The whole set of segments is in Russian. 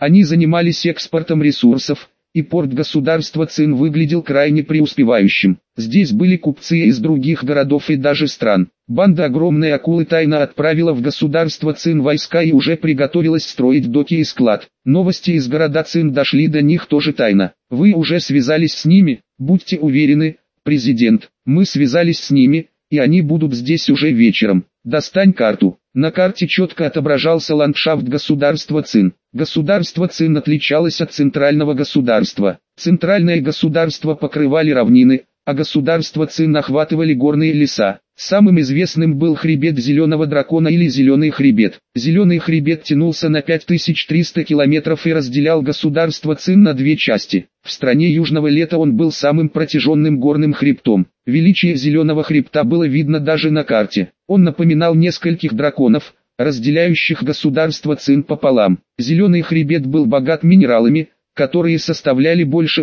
Они занимались экспортом ресурсов, и порт государства Цин выглядел крайне преуспевающим. Здесь были купцы из других городов и даже стран. Банда огромной акулы тайно отправила в государство Цин войска и уже приготовилась строить доки и склад. Новости из города Цин дошли до них тоже тайно. Вы уже связались с ними? Будьте уверены, президент, мы связались с ними, и они будут здесь уже вечером. Достань карту. На карте четко отображался ландшафт государства Цин. Государство Цин отличалось от центрального государства. Центральное государство покрывали равнины, а государство Цин охватывали горные леса. Самым известным был хребет Зеленого Дракона или Зеленый хребет. Зеленый хребет тянулся на 5300 километров и разделял государство Цин на две части. В стране Южного Лета он был самым протяженным горным хребтом. Величие Зеленого хребта было видно даже на карте. Он напоминал нескольких драконов, разделяющих государство Цин пополам. Зеленый хребет был богат минералами, которые составляли больше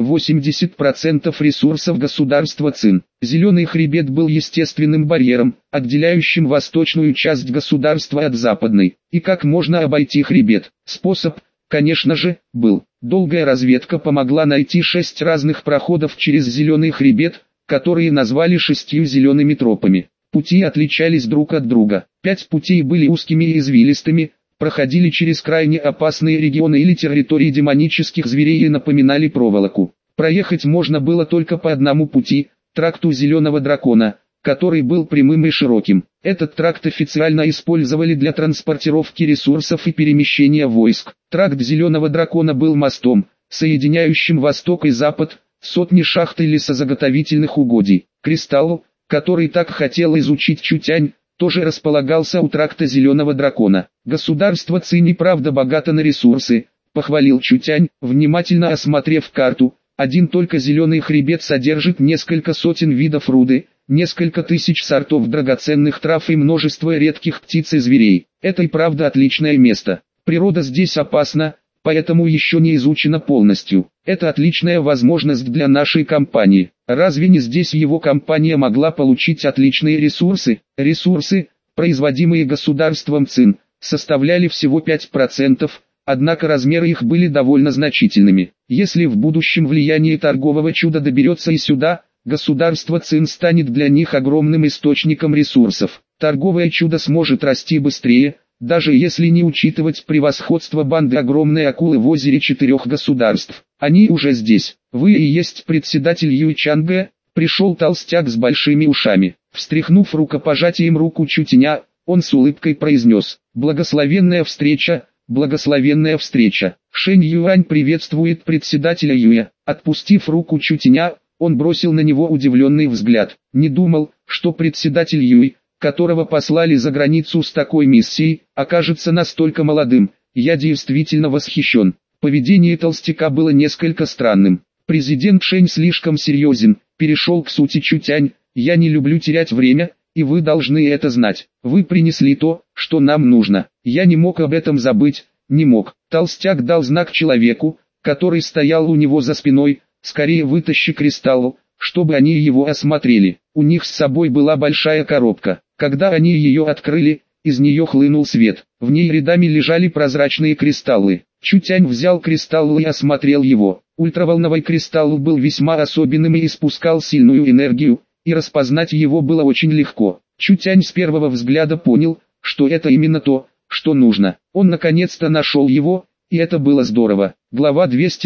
80% ресурсов государства Цин. Зеленый хребет был естественным барьером, отделяющим восточную часть государства от западной. И как можно обойти хребет? Способ, конечно же, был. Долгая разведка помогла найти 6 разных проходов через Зеленый хребет, которые назвали 6 зелеными тропами. Пути отличались друг от друга. 5 путей были узкими и извилистыми, проходили через крайне опасные регионы или территории демонических зверей и напоминали проволоку. Проехать можно было только по одному пути, тракту Зеленого Дракона, который был прямым и широким. Этот тракт официально использовали для транспортировки ресурсов и перемещения войск. Тракт Зеленого Дракона был мостом, соединяющим восток и запад, сотни шахт и лесозаготовительных угодий. Кристалл, который так хотел изучить Чутянь, тоже располагался у тракта Зеленого Дракона. Государство Цин и правда богато на ресурсы, похвалил Чутянь, внимательно осмотрев карту. Один только Зеленый хребет содержит несколько сотен видов руды, несколько тысяч сортов драгоценных трав и множество редких птиц и зверей. Это и правда отличное место. Природа здесь опасна, поэтому еще не изучена полностью. Это отличная возможность для нашей компании. Разве не здесь его компания могла получить отличные ресурсы? Ресурсы, производимые государством Цин, составляли всего 5%, однако размеры их были довольно значительными. Если в будущем влияние торгового чуда доберется и сюда, государство Цин станет для них огромным источником ресурсов. Торговое чудо сможет расти быстрее, даже если не учитывать превосходство банды огромной акулы в озере 4 государств. Они уже здесь. Вы и есть председатель Юйчанга. Пришел толстяк с большими ушами. Встряхнув рукопожатием руку Чутяня, он с улыбкой произнес: «Благословенная встреча, благословенная встреча». Шэнь Юань приветствует председателя Юя. Отпустив руку Чутяня, он бросил на него удивленный взгляд. Не думал, что председатель Юй, которого послали за границу с такой миссией, окажется настолько молодым. Я действительно восхищен. Поведение толстяка было несколько странным. Президент Шэнь слишком серьезен, перешел к сути Чутянь. Я не люблю терять время, и вы должны это знать. Вы принесли то, что нам нужно. Я не мог об этом забыть, не мог. Толстяк дал знак человеку, который стоял у него за спиной: скорее вытащи кристалл, чтобы они его осмотрели. У них с собой была большая коробка. Когда они ее открыли, из нее хлынул свет. В ней рядами лежали прозрачные кристаллы. Чутянь взял кристалл и осмотрел его. Ультраволновый кристалл был весьма особенным и испускал сильную энергию, и распознать его было очень легко. Чутянь с первого взгляда понял, что это именно то, что нужно. Он наконец-то нашел его, и это было здорово. Глава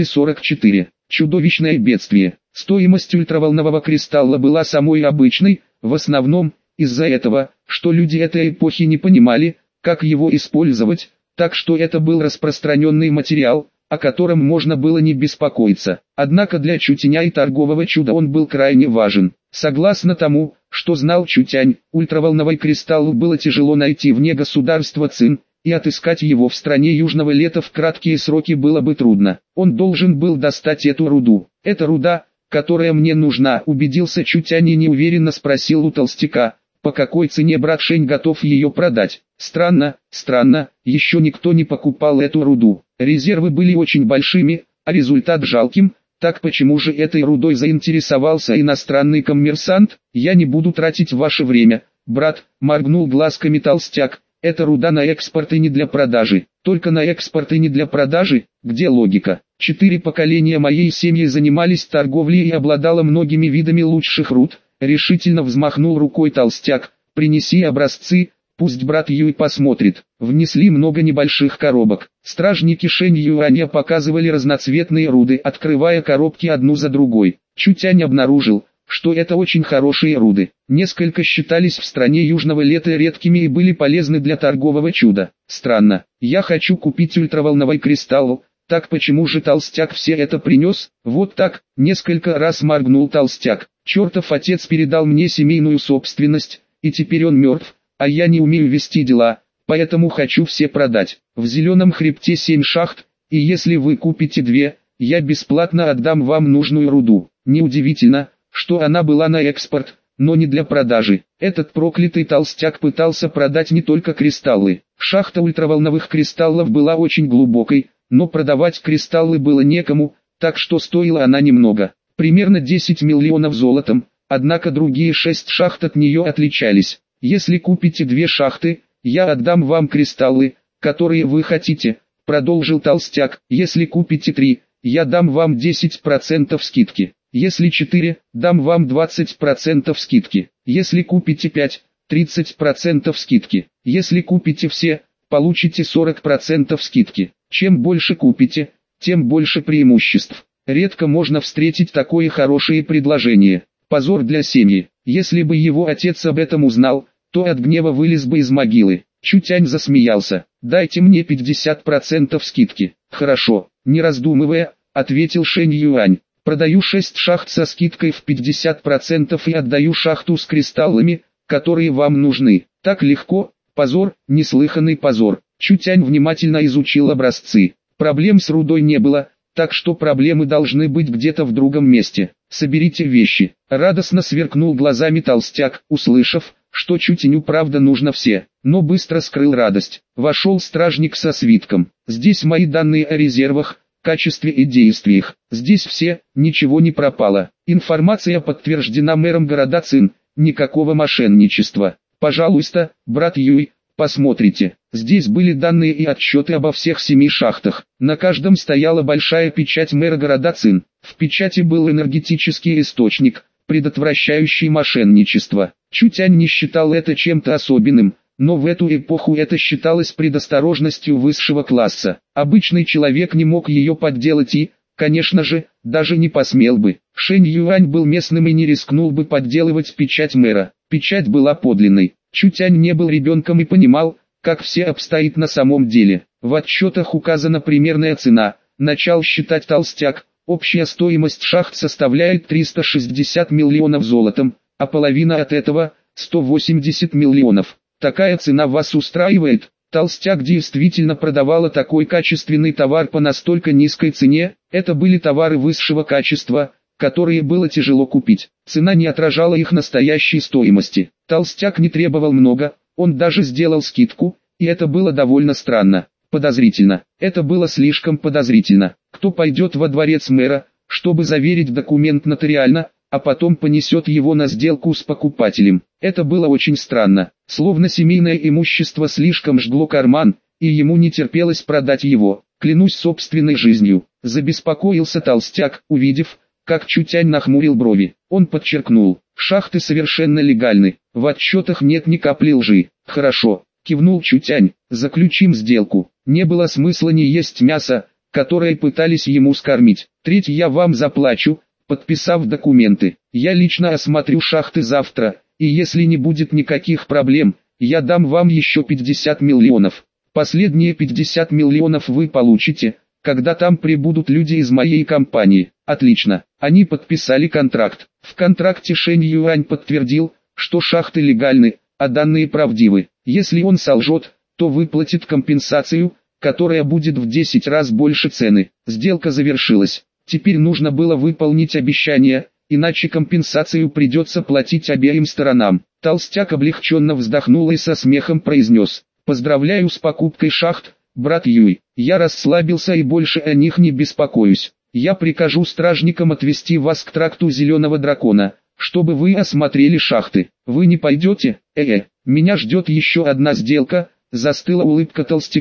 244. Чудовищное бедствие. Стоимость ультраволнового кристалла была самой обычной, в основном, из-за этого, что люди этой эпохи не понимали, как его использовать, так что это был распространенный материал, о котором можно было не беспокоиться. Однако для Чутяня и торгового чуда он был крайне важен. Согласно тому, что знал Чутянь, ультраволновый кристалл было тяжело найти вне государства Цин, и отыскать его в стране Южного Лета в краткие сроки было бы трудно. Он должен был достать эту руду. «Это руда, которая мне нужна», убедился Чутянь и неуверенно спросил у толстяка: «По какой цене брат Шэнь готов ее продать?» Странно, еще никто не покупал эту руду. Резервы были очень большими, а результат жалким. Так почему же этой рудой заинтересовался иностранный коммерсант? Я не буду тратить ваше время, брат, моргнул глазками толстяк. Это руда на экспорт и не для продажи. Только на экспорт и не для продажи, где логика? 4 поколения моей семьи занимались торговлей и обладало многими видами лучших руд. Решительно взмахнул рукой толстяк. Принеси образцы, пусть брат Юй посмотрит. Внесли много небольших коробок. Стражники Шэнь Юаня показывали разноцветные руды, открывая коробки одну за другой. Чутянь обнаружил, что это очень хорошие руды. Несколько считались в стране южного лета редкими и были полезны для торгового чуда. Странно, я хочу купить ультраволновой кристалл. Так почему же толстяк все это принес? Вот так, несколько раз моргнул толстяк. Чертов отец передал мне семейную собственность, и теперь он мертв, а я не умею вести дела, поэтому хочу все продать. В Зеленом хребте 7 шахт, и если вы купите 2, я бесплатно отдам вам нужную руду. Неудивительно, что она была на экспорт, но не для продажи. Этот проклятый толстяк пытался продать не только кристаллы. Шахта ультраволновых кристаллов была очень глубокой, но продавать кристаллы было некому, так что стоила она немного, примерно 10 миллионов золотом, однако другие 6 шахт от нее отличались. Если купите 2 шахты, я отдам вам кристаллы, которые вы хотите, продолжил толстяк. Если купите 3, я дам вам 10% скидки. Если 4, дам вам 20% скидки. Если купите 5, 30% скидки. Если купите все, получите 40% скидки. Чем больше купите, тем больше преимуществ. Редко можно встретить такое хорошее предложение. Позор для семьи. Если бы его отец об этом узнал, то от гнева вылез бы из могилы. Чутянь засмеялся. Дайте мне 50% скидки. Хорошо, не раздумывая, ответил Шэнь Юань. Продаю 6 шахт со скидкой в 50% и отдаю шахту с кристаллами, которые вам нужны. Так легко? Позор, неслыханный позор. Чутянь внимательно изучил образцы. Проблем с рудой не было, так что проблемы должны быть где-то в другом месте. Соберите вещи. Радостно сверкнул глазами толстяк, услышав, что Чутяню правда нужно все, но быстро скрыл радость. Вошел стражник со свитком. Здесь мои данные о резервах, качестве и действиях. Здесь все, ничего не пропало. Информация подтверждена мэром города Цин. Никакого мошенничества. Пожалуйста, брат Юй, посмотрите. Здесь были данные и отчеты обо всех 7 шахтах. На каждом стояла большая печать мэра города Цин. В печати был энергетический источник, предотвращающий мошенничество. Чутянь не считал это чем-то особенным, но в эту эпоху это считалось предосторожностью высшего класса. Обычный человек не мог ее подделать и, конечно же, даже не посмел бы. Шэнь Юань был местным и не рискнул бы подделывать печать мэра. Печать была подлинной. Чутянь не был ребенком и понимал, как все обстоит на самом деле. В отчетах указана примерная цена. Начал считать толстяк. Общая стоимость шахт составляет 360 миллионов золотом, а половина от этого – 180 миллионов. Такая цена вас устраивает? Толстяк действительно продавала такой качественный товар по настолько низкой цене. Это были товары высшего качества, которые было тяжело купить. Цена не отражала их настоящей стоимости. Толстяк не требовал много, он даже сделал скидку, и это было довольно странно. Подозрительно. Это было слишком подозрительно. Кто пойдет во дворец мэра, чтобы заверить документ нотариально, а потом понесет его на сделку с покупателем? Это было очень странно. Словно семейное имущество слишком жгло карман, и ему не терпелось продать его. Клянусь собственной жизнью. Забеспокоился толстяк, увидев, как Чутянь нахмурил брови. Он подчеркнул: шахты совершенно легальны, в отчетах нет ни капли лжи. Хорошо, кивнул Чутянь, заключим сделку. Не было смысла не есть мясо, которое пытались ему скормить. Треть я вам заплачу, подписав документы. Я лично осмотрю шахты завтра, и если не будет никаких проблем, я дам вам еще 50 миллионов. Последние 50 миллионов вы получите, когда там прибудут люди из моей компании. Отлично. Они подписали контракт. В контракте Шэнь Юань подтвердил, что шахты легальны, а данные правдивы. Если он солжет, то выплатит компенсацию, которая будет в 10 раз больше цены. Сделка завершилась. Теперь нужно было выполнить обещание, иначе компенсацию придется платить обеим сторонам. Толстяк облегченно вздохнул и со смехом произнес: «Поздравляю с покупкой шахт, брат Юй. Я расслабился и больше о них не беспокоюсь. Я прикажу стражникам отвезти вас к тракту Зеленого Дракона, чтобы вы осмотрели шахты. Вы не пойдете? Меня ждет еще одна сделка». Застыла улыбка толстяка.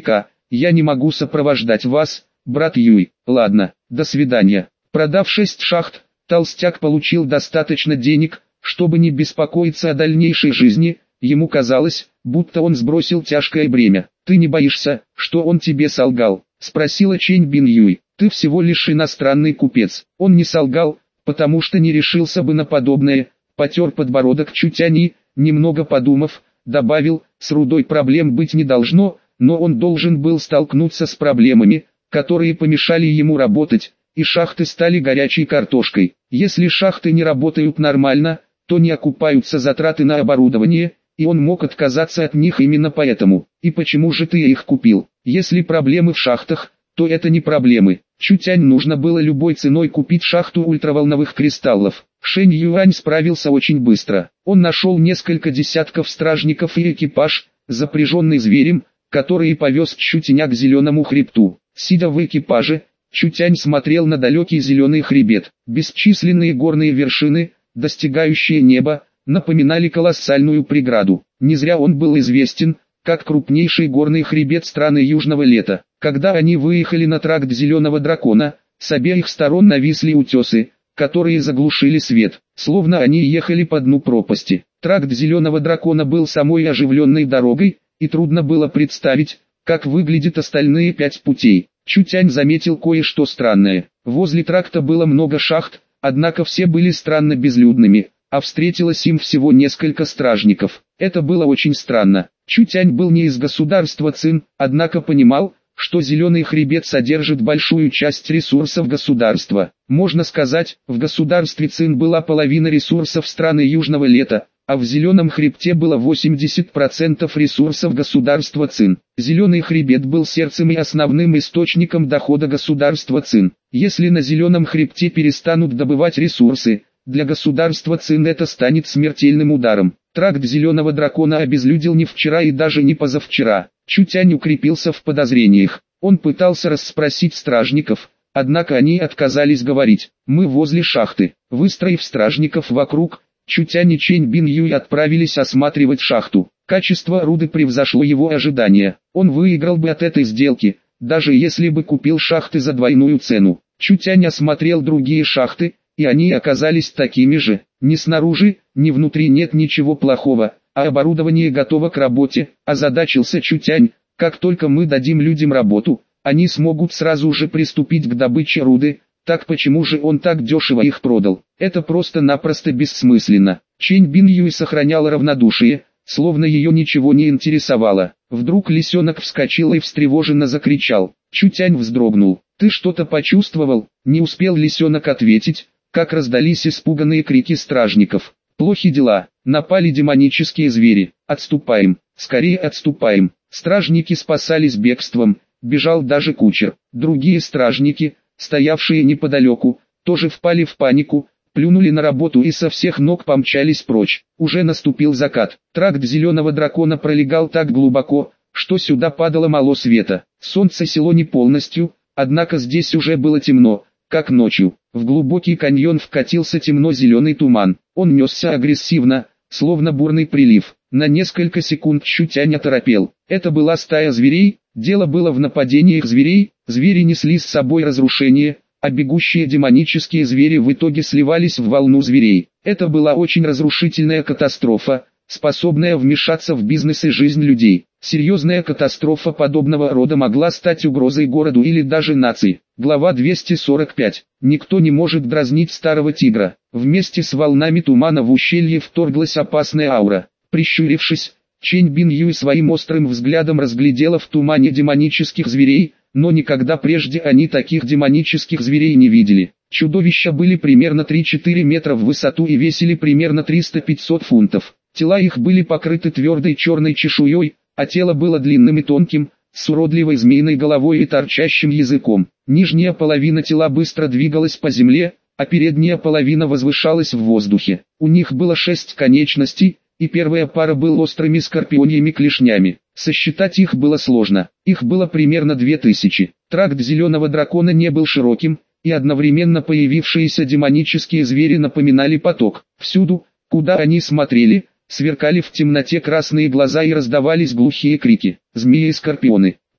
я не могу сопровождать вас, брат Юй. Ладно, до свидания. Продав 6 шахт, толстяк получил достаточно денег, чтобы не беспокоиться о дальнейшей жизни. Ему казалось, будто он сбросил тяжкое бремя. «Ты не боишься, что он тебе солгал?» — спросила Чэнь Бин Юй. «Ты всего лишь иностранный купец». Он не солгал, потому что не решился бы на подобное. Потер подбородок Чутянь и, немного подумав, добавил: «С рудой проблем быть не должно, но он должен был столкнуться с проблемами, которые помешали ему работать, и шахты стали горячей картошкой. Если шахты не работают нормально, то не окупаются затраты на оборудование, и он мог отказаться от них именно поэтому. И почему же ты их купил? Если проблемы в шахтах, то это не проблемы». Чутянь нужно было любой ценой купить шахту ультраволновых кристаллов. Шэнь Юань справился очень быстро. Он нашел несколько десятков стражников и экипаж, запряженный зверем, который повез Чутяня к зеленому хребту. Сидя в экипаже, Чутянь смотрел на далекий зеленый хребет. Бесчисленные горные вершины, достигающие неба, напоминали колоссальную преграду. Не зря он был известен как крупнейший горный хребет страны Южного Лета. Когда они выехали на тракт Зеленого Дракона, с обеих сторон нависли утесы, которые заглушили свет, словно они ехали по дну пропасти. Тракт Зеленого Дракона был самой оживленной дорогой, и трудно было представить, как выглядят остальные 5 путей. Чутянь заметил кое-что странное. Возле тракта было много шахт, однако все были странно безлюдными, а встретилось им всего несколько стражников. Это было очень странно. Чутянь был не из государства Цин, однако понимал, что Зеленый Хребет содержит большую часть ресурсов государства. Можно сказать, в государстве Цин была половина ресурсов страны Южного Лета, а в Зеленом Хребте было 80% ресурсов государства Цин. Зеленый Хребет был сердцем и основным источником дохода государства Цин. Если на Зеленом Хребте перестанут добывать ресурсы, для государства Цин это станет смертельным ударом. Тракт Зеленого Дракона обезлюдил не вчера и даже не позавчера. Чутянь укрепился в подозрениях. Он пытался расспросить стражников, однако они отказались говорить. «Мы возле шахты». Выстроив стражников вокруг, Чутянь и Чэнь Бин Юй отправились осматривать шахту. Качество руды превзошло его ожидания. Он выиграл бы от этой сделки, даже если бы купил шахты за двойную цену. Чутянь осмотрел другие шахты, и они оказались такими же. Ни снаружи, ни внутри нет ничего плохого, а оборудование готово к работе. Озадачился Чутянь: как только мы дадим людям работу, они смогут сразу же приступить к добыче руды. Так почему же он так дешево их продал? Это просто-напросто бессмысленно. Чэнь Бин Юй сохраняла равнодушие, словно ее ничего не интересовало. Вдруг лисенок вскочил и встревоженно закричал. Чутянь вздрогнул. «Ты что-то почувствовал?» Не успел лисенок ответить, как раздались испуганные крики стражников. «Плохи дела, напали демонические звери, отступаем, скорее отступаем». Стражники спасались бегством, бежал даже кучер. Другие стражники, стоявшие неподалеку, тоже впали в панику, плюнули на работу и со всех ног помчались прочь. Уже наступил закат. Тракт Зеленого Дракона пролегал так глубоко, что сюда падало мало света. Солнце село не полностью, однако здесь уже было темно, как ночью. В глубокий каньон вкатился темно-зеленый туман. Он несся агрессивно, словно бурный прилив. На несколько секунд Чутянь оторопел. Это была стая зверей. Дело было в нападениях зверей. Звери несли с собой разрушение, а бегущие демонические звери в итоге сливались в волну зверей. Это была очень разрушительная катастрофа, способная вмешаться в бизнес и жизнь людей. Серьезная катастрофа подобного рода могла стать угрозой городу или даже нации. Глава 245. Никто не может дразнить старого тигра. Вместе с волнами тумана в ущелье вторглась опасная аура. Прищурившись, Чэнь Бин Юй своим острым взглядом разглядела в тумане демонических зверей, но никогда прежде они таких демонических зверей не видели. Чудовища были примерно 3-4 метра в высоту и весили примерно 300-500 фунтов. Тела их были покрыты твердой черной чешуей, а тело было длинным и тонким, с уродливой змеиной головой и торчащим языком. Нижняя половина тела быстро двигалась по земле, а передняя половина возвышалась в воздухе. У них было 6 конечностей, и первая пара был острыми скорпионьими клешнями. Сосчитать их было сложно. Их было примерно 2000. Тракт Зеленого Дракона не был широким, и одновременно появившиеся демонические звери напоминали поток. Всюду, куда они смотрели, сверкали в темноте красные глаза и раздавались глухие крики. Змеи и скорпионы.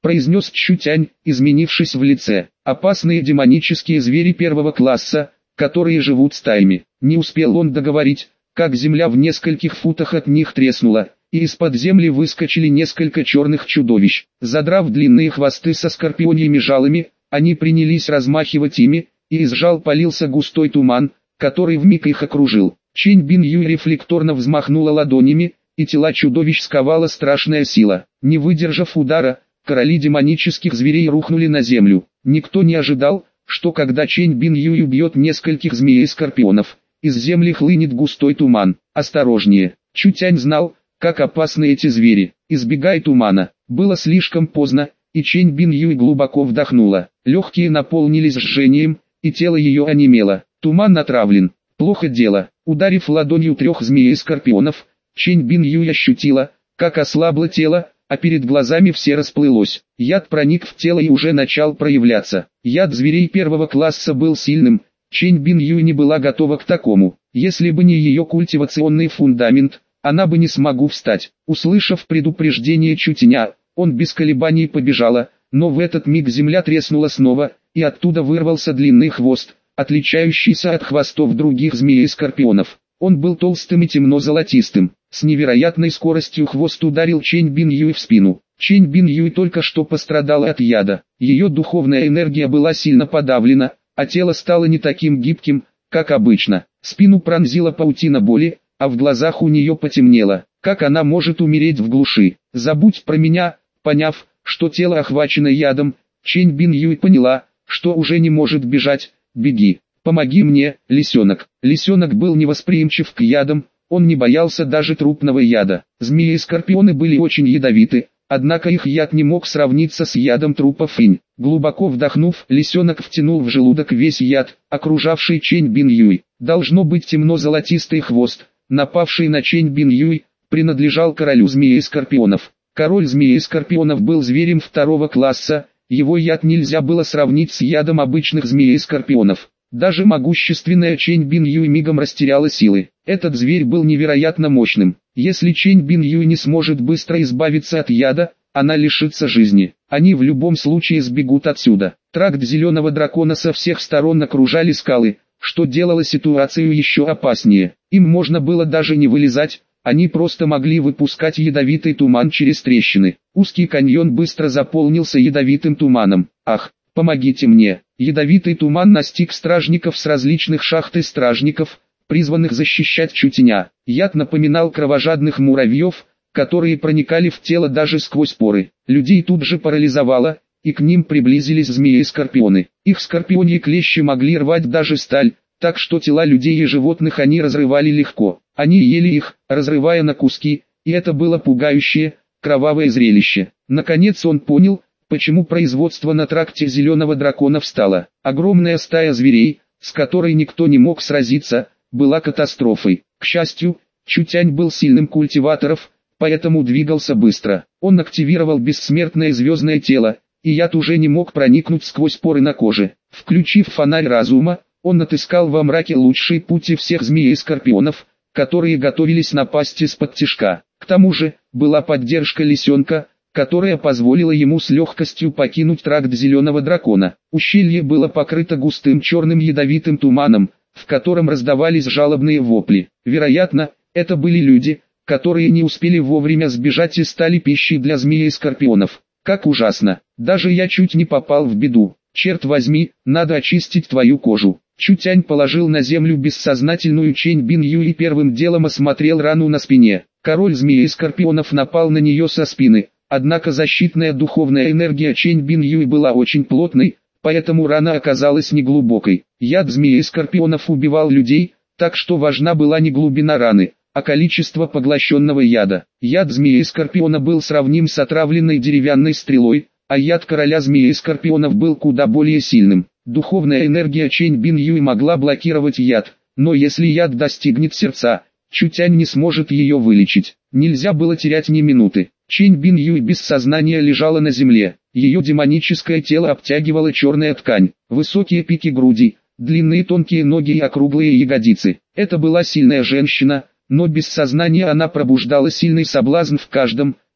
произнес Чутянь, изменившись в лице. Опасные демонические звери первого класса, которые живут стаями. Не успел он договорить, как земля в нескольких футах от них треснула, и из-под земли выскочили несколько черных чудовищ. Задрав длинные хвосты со скорпионьими жалами, они принялись размахивать ими, и из жал полился густой туман, который вмиг их окружил. Чэнь Бин Юй рефлекторно взмахнула ладонями, и тела чудовищ сковала страшная сила. Не выдержав удара, короли демонических зверей рухнули на землю. Никто не ожидал, что когда Чэнь Бин Юй убьет нескольких змей и скорпионов, из земли хлынет густой туман. Осторожнее. Чутянь знал, как опасны эти звери. Избегай тумана. Было слишком поздно, и Чэнь Бин Юй глубоко вдохнула. Легкие наполнились жжением, и тело ее онемело. Туман отравлен. Плохо дело. Ударив ладонью 3 змей и скорпионов, Чэнь Бин Юй ощутила, как ослабло тело, а перед глазами все расплылось. Яд проник в тело и уже начал проявляться. Яд зверей первого класса был сильным. Чэнь Бин Юй не была готова к такому. Если бы не ее культивационный фундамент, она бы не смогла встать. Услышав предупреждение Чутяня, он без колебаний побежала, но в этот миг земля треснула снова, и оттуда вырвался длинный хвост, отличающийся от хвостов других змей и скорпионов. Он был толстым и темно-золотистым. С невероятной скоростью хвост ударил Чэнь Бин Юй в спину. Чэнь Бин Юй только что пострадала от яда. Ее духовная энергия была сильно подавлена, а тело стало не таким гибким, как обычно. Спину пронзила паутина боли, а в глазах у нее потемнело. Как она может умереть в глуши? Забудь про меня. Поняв, что тело охвачено ядом, Чэнь Бин Юй поняла, что уже не может бежать. Беги. Помоги мне, лисенок. Лисенок был невосприимчив к ядам, он не боялся даже трупного яда. Змеи и скорпионы были очень ядовиты, однако их яд не мог сравниться с ядом трупа Финь. Глубоко вдохнув, лисенок втянул в желудок весь яд, окружавший Чэнь Бин Юй. Должно быть темно-золотистый хвост, напавший на Чэнь Бин Юй, принадлежал королю змеи и скорпионов. Король змеи и скорпионов был зверем 2 класса, его яд нельзя было сравнить с ядом обычных змей и скорпионов. Даже могущественная Чэнь Бин Юй мигом растеряла силы. Этот зверь был невероятно мощным. Если Чэнь Бин Юй не сможет быстро избавиться от яда, она лишится жизни. Они в любом случае сбегут отсюда. Тракт зеленого дракона со всех сторон окружали скалы, что делало ситуацию еще опаснее. Им можно было даже не вылезать, они просто могли выпускать ядовитый туман через трещины. Узкий каньон быстро заполнился ядовитым туманом. Ах, помогите мне! Ядовитый туман настиг стражников с различных шахт и стражников, призванных защищать Чутяня. Яд напоминал кровожадных муравьев, которые проникали в тело даже сквозь поры. Людей тут же парализовало, и к ним приблизились змеи и скорпионы. Их скорпионьи клещи могли рвать даже сталь, так что тела людей и животных они разрывали легко. Они ели их, разрывая на куски, и это было пугающее, кровавое зрелище. Наконец он понял, почему производство на тракте зеленого дракона встало. Огромная стая зверей, с которой никто не мог сразиться, была катастрофой. К счастью, Чутянь был сильным культиватором, поэтому двигался быстро. Он активировал бессмертное звездное тело, и яд уже не мог проникнуть сквозь поры на коже. Включив фонарь разума, он отыскал во мраке лучшие пути всех змей и скорпионов, которые готовились напасть из-под тишка. К тому же, была поддержка лисенка, которая позволила ему с легкостью покинуть тракт зеленого дракона. Ущелье было покрыто густым черным ядовитым туманом, в котором раздавались жалобные вопли. Вероятно, это были люди, которые не успели вовремя сбежать и стали пищей для змей и скорпионов. Как ужасно! Даже я чуть не попал в беду. Черт возьми, надо очистить твою кожу. Чутянь положил на землю бессознательную Чэнь Бин Юй и первым делом осмотрел рану на спине. Король змей и скорпионов напал на нее со спины, однако защитная духовная энергия Чэнь Бин Юй была очень плотной, поэтому рана оказалась неглубокой. Яд змей и скорпионов убивал людей, так что важна была не глубина раны, а количество поглощенного яда. Яд змеи и скорпиона был сравним с отравленной деревянной стрелой, а яд короля змеи и скорпионов был куда более сильным. Духовная энергия Чэнь Бин Юй могла блокировать яд, но если яд достигнет сердца, Чутянь не сможет ее вылечить. Нельзя было терять ни минуты. Чэнь Бин Юй без сознания лежала на земле. Ее демоническое тело обтягивала черная ткань, высокие пики груди, длинные тонкие ноги и округлые ягодицы. Это была сильная женщина, но без сознания она пробуждала сильный соблазн в каждом,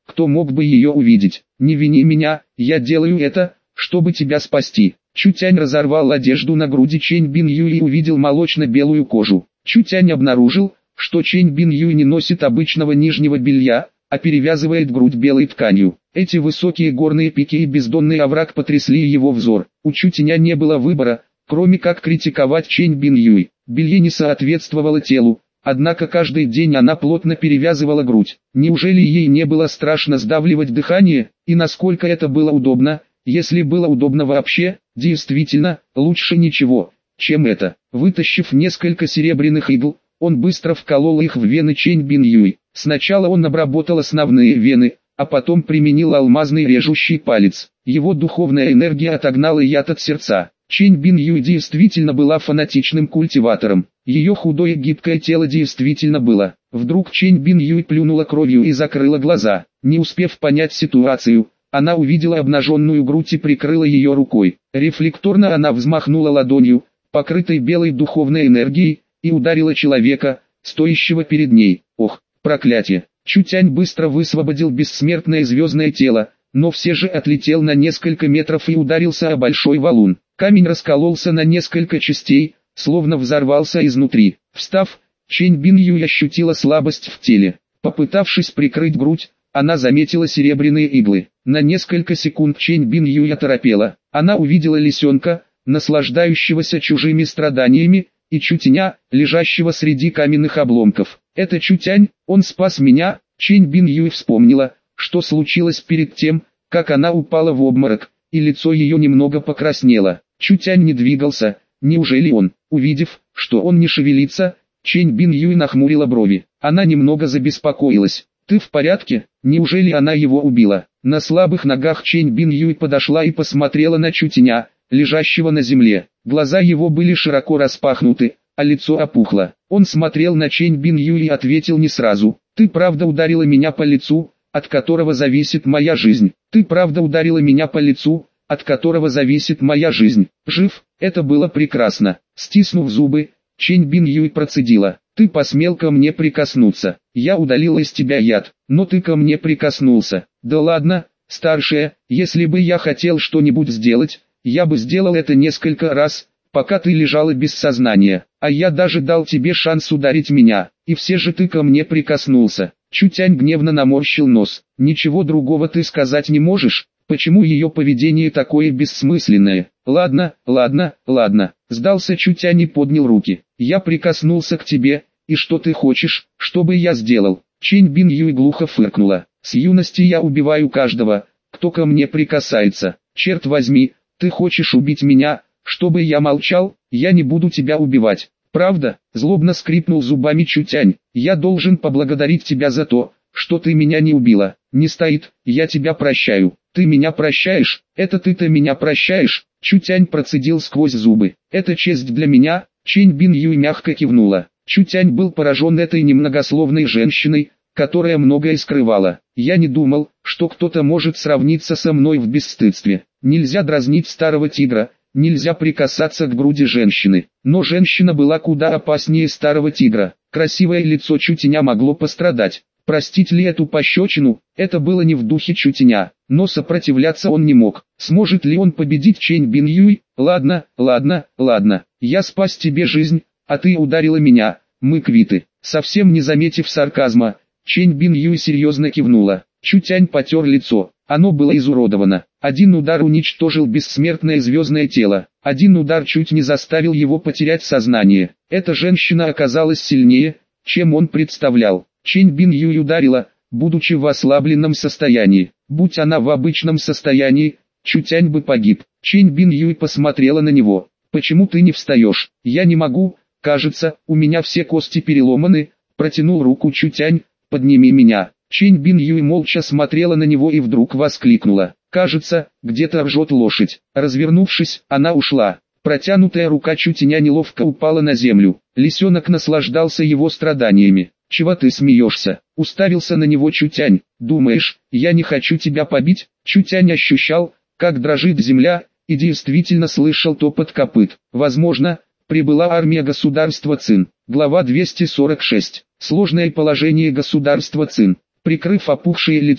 кто мог бы ее увидеть. Не вини меня, я делаю это, чтобы тебя спасти. Чутянь разорвал одежду на груди Чэнь Бин Юй и увидел молочно-белую кожу. Чутянь обнаружил, что Чэнь Бин Юй не носит обычного нижнего белья, а перевязывает грудь белой тканью. Эти высокие горные пики и бездонный овраг потрясли его взор. У Чутяня не было выбора, кроме как критиковать Чэнь Бин Юй. Белье не соответствовало телу, однако каждый день она плотно перевязывала грудь. Неужели ей не было страшно сдавливать дыхание, и насколько это было удобно, если было удобно вообще? Действительно, лучше ничего, чем это. Вытащив несколько серебряных игл, он быстро вколол их в вены Чэнь Бин Юй. Сначала он обработал основные вены, а потом применил алмазный режущий палец. Его духовная энергия отогнала яд от сердца. Чэнь Бин Юй действительно была фанатичным культиватором. Ее худое гибкое тело действительно было. Вдруг Чэнь Бин Юй плюнула кровью и закрыла глаза. Не успев понять ситуацию, она увидела обнаженную грудь и прикрыла ее рукой. Рефлекторно она взмахнула ладонью, покрытой белой духовной энергией, и ударила человека, стоящего перед ней. Ох, проклятие! Чутянь быстро высвободил бессмертное звездное тело, но все же отлетел на несколько метров и ударился о большой валун. Камень раскололся на несколько частей, словно взорвался изнутри. Встав, Чэнь Бин Юй ощутила слабость в теле. Попытавшись прикрыть грудь, она заметила серебряные иглы. На несколько секунд Чэнь Бин Юй оторопела. Она увидела лисенка, наслаждающегося чужими страданиями, и Чутяня, лежащего среди каменных обломков. «Это Чутянь, он спас меня». Чэнь Бин Юй вспомнила, что случилось перед тем, как она упала в обморок, и лицо ее немного покраснело. Чутянь не двигался. Неужели он? Увидев, что он не шевелится, Чэнь Бин Юй нахмурила брови. Она немного забеспокоилась. «Ты в порядке? Неужели она его убила?» На слабых ногах Чэнь Бин Юй подошла и посмотрела на Чутяня, лежащего на земле. Глаза его были широко распахнуты, а лицо опухло. Он смотрел на Чэнь Бин Юй и ответил не сразу. «Ты правда ударила меня по лицу, от которого зависит моя жизнь? Ты правда ударила меня по лицу, от которого зависит моя жизнь? Жив?» Это было прекрасно. Стиснув зубы, Чэнь Бин Юй процедила. «Ты посмел ко мне прикоснуться. Я удалила из тебя яд, но ты ко мне прикоснулся. Да ладно, старшая, если бы я хотел что-нибудь сделать, я бы сделал это несколько раз, пока ты лежала без сознания. А я даже дал тебе шанс ударить меня, и все же ты ко мне прикоснулся». Чутянь гневно наморщил нос. «Ничего другого ты сказать не можешь? Почему ее поведение такое бессмысленное?» «Ладно, ладно, ладно», сдался Чутянь и поднял руки. «Я прикоснулся к тебе, и что ты хочешь, чтобы я сделал?» Чэнь Бин Юй глухо фыркнула. «С юности я убиваю каждого, кто ко мне прикасается. Черт возьми, ты хочешь убить меня, чтобы я молчал? Я не буду тебя убивать. Правда?» Злобно скрипнул зубами Чутянь. «Я должен поблагодарить тебя за то, что ты меня не убила. Не стоит, я тебя прощаю». «Ты меня прощаешь? Это ты-то меня прощаешь?» Чутянь процедил сквозь зубы. «Это честь для меня». Чэнь Бин Юй мягко кивнула. Чутянь был поражен этой немногословной женщиной, которая многое скрывала. «Я не думал, что кто-то может сравниться со мной в бесстыдстве. Нельзя дразнить старого тигра, нельзя прикасаться к груди женщины». Но женщина была куда опаснее старого тигра. Красивое лицо Чутяня могло пострадать. Простить ли эту пощечину? Это было не в духе Чутяня, но сопротивляться он не мог. Сможет ли он победить Чэнь Бин Юй? «Ладно, ладно, ладно, я спас тебе жизнь, а ты ударила меня, мы квиты». Совсем не заметив сарказма, Чэнь Бин Юй серьезно кивнула. Чутянь потер лицо, оно было изуродовано. Один удар уничтожил бессмертное звездное тело, один удар чуть не заставил его потерять сознание. Эта женщина оказалась сильнее, чем он представлял. Чэнь Бин Юй ударила, будучи в ослабленном состоянии. Будь она в обычном состоянии, Чутянь бы погиб. Чэнь Бин Юй посмотрела на него. «Почему ты не встаешь?» «Я не могу, кажется, у меня все кости переломаны», протянул руку Чутянь. «Подними меня». Чэнь Бин Юй молча смотрела на него и вдруг воскликнула. «Кажется, где-то ржет лошадь». Развернувшись, она ушла. Протянутая рука Чутяня неловко упала на землю. Лисенок наслаждался его страданиями. «Чего ты смеешься?» Уставился на него Чутянь. «Думаешь, я не хочу тебя побить?» Чутянь ощущал, как дрожит земля, и действительно слышал топот копыт. Возможно, прибыла армия государства Цин. Глава 246. Сложное положение государства Цин. Прикрыв опухшее лицо,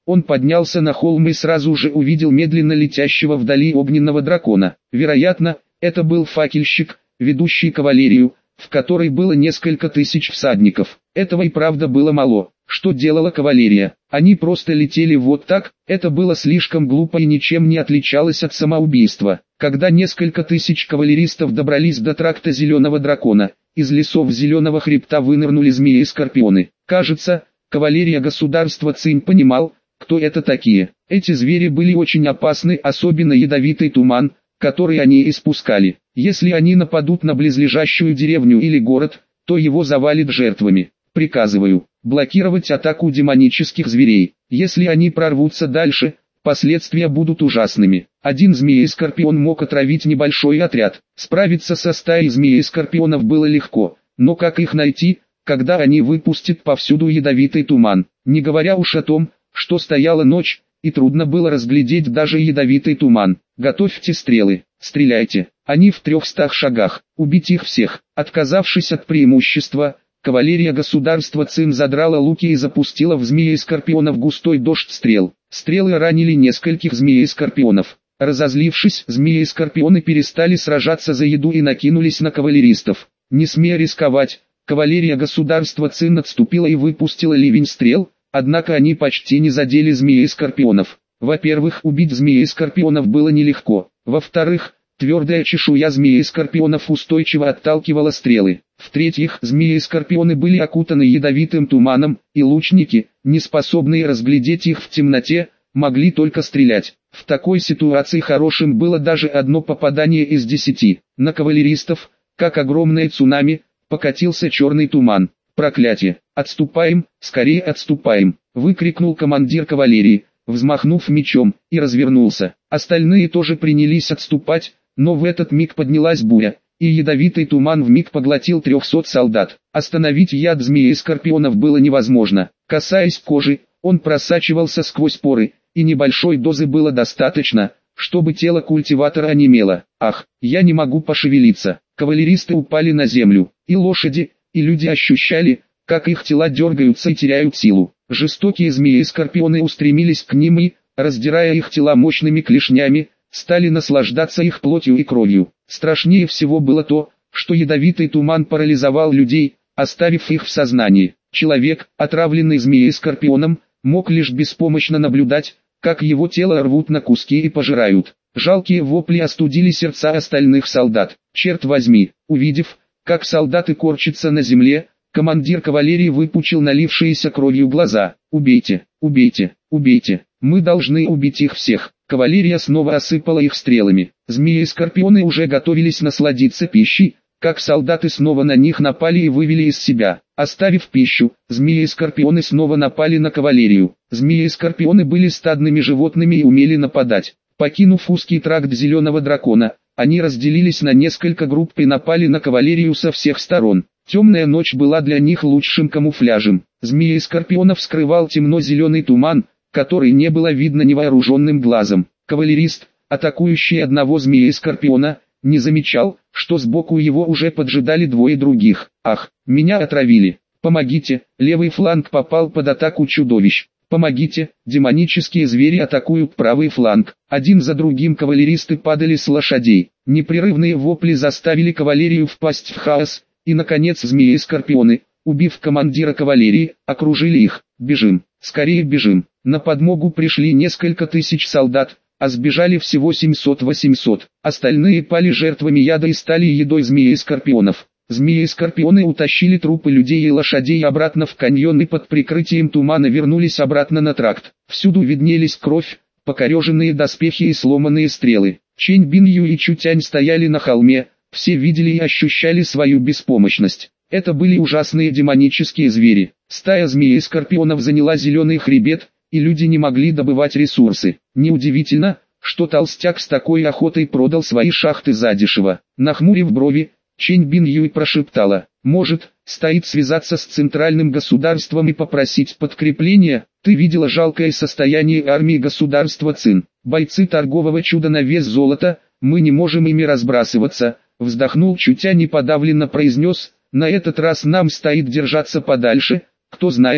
Он поднялся на холм и сразу же увидел медленно летящего вдали огненного дракона. Вероятно, это был факельщик, ведущий кавалерию, в которой было несколько тысяч всадников. Этого и правда было мало. Что делала кавалерия? Они просто летели вот так, это было слишком глупо и ничем не отличалось от самоубийства. Когда несколько тысяч кавалеристов добрались до тракта Зеленого Дракона, из лесов Зеленого Хребта вынырнули змеи и скорпионы. Кажется, кавалерия государства Цинь понимал, кто это такие. Эти звери были очень опасны, особенно ядовитый туман, который они испускали. Если они нападут на близлежащую деревню или город, то его завалит жертвами. Приказываю блокировать атаку демонических зверей. Если они прорвутся дальше, последствия будут ужасными. Один змея-скорпион мог отравить небольшой отряд. Справиться со стаей змеи-скорпионов было легко, но как их найти, когда они выпустят повсюду ядовитый туман? Не говоря уж о том, что стояла ночь, и трудно было разглядеть даже ядовитый туман. Готовьте стрелы, стреляйте, они в 300 шагах, убить их всех. Отказавшись от преимущества, кавалерия государства Цин задрала луки и запустила в змеи-скорпионов густой дождь стрел. Стрелы ранили нескольких змеи-скорпионов. Разозлившись, змеи-скорпионы перестали сражаться за еду и накинулись на кавалеристов. Не смея рисковать, кавалерия государства Цин отступила и выпустила ливень стрел, однако они почти не задели змеи-скорпионов. Во-первых, убить змеи-скорпионов было нелегко. Во-вторых, твердая чешуя змеи-скорпионов устойчиво отталкивала стрелы. В-третьих, змеи-скорпионы были окутаны ядовитым туманом, и лучники, не способные разглядеть их в темноте, могли только стрелять. В такой ситуации хорошим было даже одно попадание из 10. На кавалеристов, как огромное цунами, покатился черный туман. «Проклятие! Отступаем, скорее отступаем!» — выкрикнул командир кавалерии, взмахнув мечом, и развернулся. Остальные тоже принялись отступать, но в этот миг поднялась буря, и ядовитый туман вмиг поглотил 300 солдат. Остановить яд змеи и скорпионов было невозможно. Касаясь кожи, он просачивался сквозь поры, и небольшой дозы было достаточно, чтобы тело культиватора онемело. «Ах, я не могу пошевелиться!» Кавалеристы упали на землю, и лошади, и люди ощущали, как их тела дергаются и теряют силу. Жестокие змеи и скорпионы устремились к ним и, раздирая их тела мощными клешнями, стали наслаждаться их плотью и кровью. Страшнее всего было то, что ядовитый туман парализовал людей, оставив их в сознании. Человек, отравленный змеей и скорпионом, мог лишь беспомощно наблюдать, как его тело рвут на куски и пожирают. Жалкие вопли остудили сердца остальных солдат. Черт возьми, увидев, как солдаты корчатся на земле, командир кавалерии выпучил налившиеся кровью глаза. «Убейте, убейте, убейте, мы должны убить их всех». Кавалерия снова осыпала их стрелами. Змеи и скорпионы уже готовились насладиться пищей, как солдаты снова на них напали и вывели из себя. Оставив пищу, змеи и скорпионы снова напали на кавалерию. Змеи и скорпионы были стадными животными и умели нападать. Покинув узкий тракт Зеленого Дракона, они разделились на несколько групп и напали на кавалерию со всех сторон. Темная ночь была для них лучшим камуфляжем. Змеи и скорпионов скрывал темно-зеленый туман, который не было видно невооруженным глазом. Кавалерист, атакующий одного змея и скорпиона, не замечал, что сбоку его уже поджидали двое других. «Ах, меня отравили! Помогите!» Левый фланг попал под атаку чудовищ. «Помогите!» Демонические звери атакуют правый фланг. Один за другим кавалеристы падали с лошадей. Непрерывные вопли заставили кавалерию впасть в хаос, и наконец змеи и скорпионы, убив командира кавалерии, окружили их. «Бежим! Скорее бежим!» На подмогу пришли несколько тысяч солдат, а сбежали всего 700-800. Остальные пали жертвами яда и стали едой змеи и скорпионов. Змеи и скорпионы утащили трупы людей и лошадей обратно в каньон и под прикрытием тумана вернулись обратно на тракт. Всюду виднелись кровь, покореженные доспехи и сломанные стрелы. Чэнь Бинью и Чутянь стояли на холме, все видели и ощущали свою беспомощность. Это были ужасные демонические звери. Стая змей и скорпионов заняла Зеленый Хребет, и люди не могли добывать ресурсы. Неудивительно, что толстяк с такой охотой продал свои шахты задешево. Нахмурив брови, Чэнь Бинью прошептала: «Может, стоит связаться с центральным государством и попросить подкрепления? Ты видела жалкое состояние армии государства Цин. Бойцы торгового чуда на вес золота, мы не можем ими разбрасываться», вздохнул Чутянь и подавленно произнес: «На этот раз нам стоит держаться подальше, кто знает,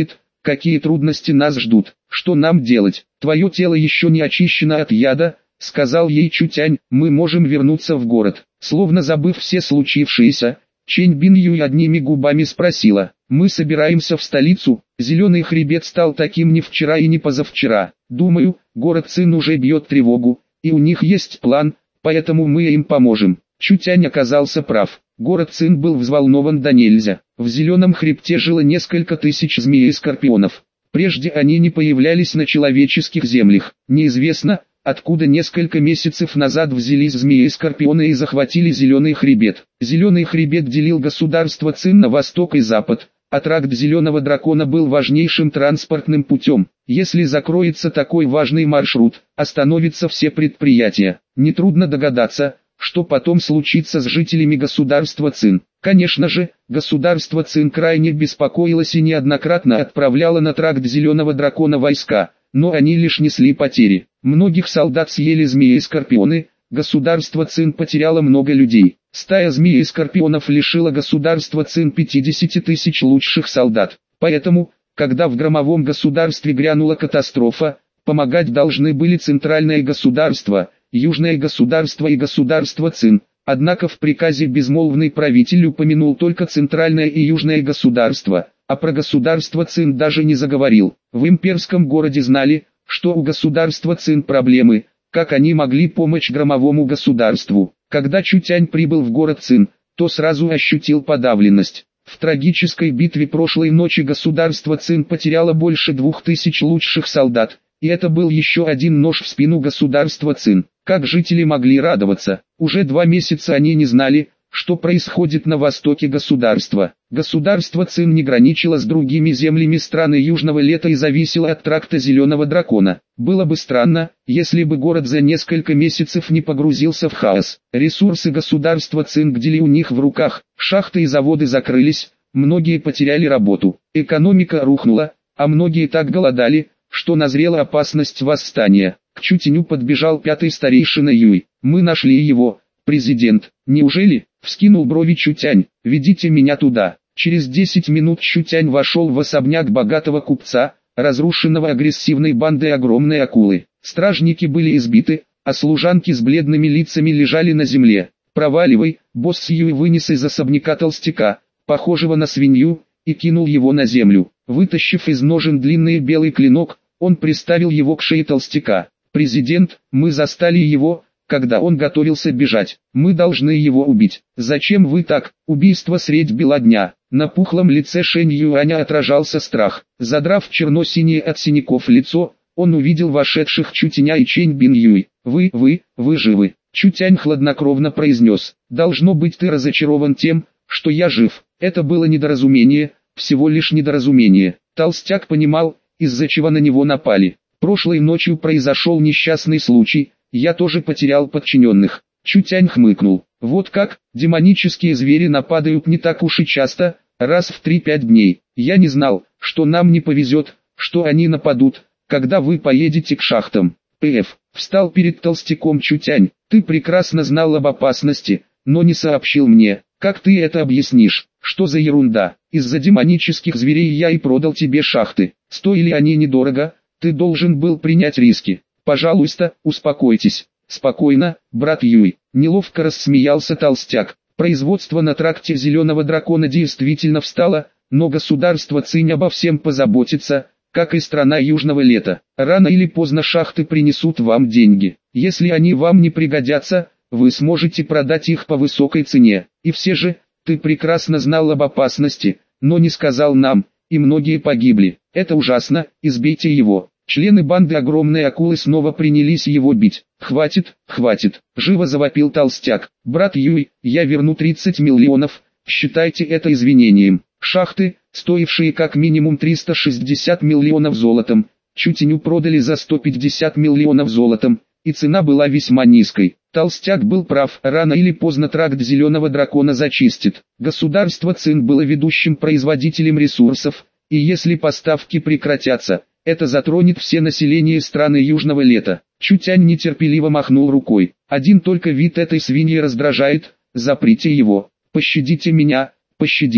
какие трудности нас ждут, что нам делать? Твое тело еще не очищено от яда, сказал ей Чутянь, мы можем вернуться в город. Словно забыв все случившееся, Чэнь Бинюй одними губами спросила, мы собираемся в столицу? Зеленый хребет стал таким не вчера и не позавчера. Думаю, город Цин уже бьет тревогу, и у них есть план, поэтому мы им поможем. Чутянь оказался прав. Город Цин был взволнован до нельзя. В Зеленом хребте жило несколько тысяч змей и скорпионов. Прежде они не появлялись на человеческих землях. Неизвестно, откуда несколько месяцев назад взялись змеи и скорпионы и захватили Зеленый хребет. Зеленый хребет делил государство Цин на восток и запад, а тракт Зеленого дракона был важнейшим транспортным путем. Если закроется такой важный маршрут, остановятся все предприятия. Нетрудно догадаться, что потом случится с жителями государства Цин. Конечно же, государство Цин крайне беспокоилось и неоднократно отправляло на тракт Зеленого дракона войска, но они лишь несли потери. Многих солдат съели змеи и скорпионы, государство Цин потеряло много людей. Стая змей и скорпионов лишила государства Цин 50 тысяч лучших солдат. Поэтому, когда в громовом государстве грянула катастрофа, помогать должны были центральное государство, южное государство и государство Цин. Однако в приказе безмолвный правитель упомянул только центральное и южное государство, а про государство Цин даже не заговорил. В имперском городе знали, что у государства Цин проблемы, как они могли помочь громовому государству. Когда Чутянь прибыл в город Цин, то сразу ощутил подавленность. В трагической битве прошлой ночи государство Цин потеряло больше 2000 лучших солдат, и это был еще один нож в спину государства Цин. Как жители могли радоваться? Уже 2 месяца они не знали, что происходит на востоке государства. Государство Цин не граничило с другими землями страны Южного Лета и зависело от тракта Зеленого дракона. Было бы странно, если бы город за несколько месяцев не погрузился в хаос. Ресурсы государства Цин гдели у них в руках, шахты и заводы закрылись, многие потеряли работу. Экономика рухнула, а многие так голодали, что назрела опасность восстания. К Чутяню подбежал 5-й старейшина Юй. Мы нашли его, президент. Неужели? Вскинул брови Чутянь. Ведите меня туда. Через 10 минут Чутянь вошел в особняк богатого купца, разрушенного агрессивной бандой огромной акулы. Стражники были избиты, а служанки с бледными лицами лежали на земле. Проваливай, босс Юй вынес из особняка толстяка, похожего на свинью, и кинул его на землю. Вытащив из ножен длинный белый клинок, он приставил его к шее толстяка. «Президент, мы застали его, когда он готовился бежать. Мы должны его убить. Зачем вы так? Убийство средь бела дня». На пухлом лице Шэнь Юаня отражался страх. Задрав черно-синее от синяков лицо, он увидел вошедших Чутяня и Чэнь Бинюй. Вы живы». Чутянь хладнокровно произнес. «Должно быть, ты разочарован тем, что я жив». Это было недоразумение, всего лишь недоразумение. Толстяк понимал, из-за чего на него напали. Прошлой ночью произошел несчастный случай, я тоже потерял подчиненных. Чутянь хмыкнул. Вот как, демонические звери нападают не так уж и часто, раз в 3-5 дней. Я не знал, что нам не повезет, что они нападут, когда вы поедете к шахтам. П.Ф. Встал перед толстяком Чутянь. Ты прекрасно знал об опасности, но не сообщил мне. Как ты это объяснишь? Что за ерунда? Из-за демонических зверей я и продал тебе шахты. Стоили они недорого, ты должен был принять риски. Пожалуйста, успокойтесь. Спокойно, брат Юй. Неловко рассмеялся толстяк. Производство на тракте Зеленого дракона действительно встало, но государство Цинь обо всем позаботится, как и страна Южного Лета. Рано или поздно шахты принесут вам деньги. Если они вам не пригодятся, вы сможете продать их по высокой цене. И все же, ты прекрасно знал об опасности, но не сказал нам, и многие погибли. Это ужасно, избейте его. Члены банды огромной акулы снова принялись его бить. «Хватит, хватит!» – живо завопил толстяк. «Брат Юй, я верну 30 миллионов, считайте это извинением». Шахты, стоившие как минимум 360 миллионов золотом, Чутяню продали за 150 миллионов золотом, и цена была весьма низкой. Толстяк был прав, рано или поздно тракт Зеленого дракона зачистит. Государство Цин было ведущим производителем ресурсов, и если поставки прекратятся, это затронет все население страны Южного Лета. Чутянь нетерпеливо махнул рукой. Один только вид этой свиньи раздражает, заприте его. Пощадите меня, пощадите.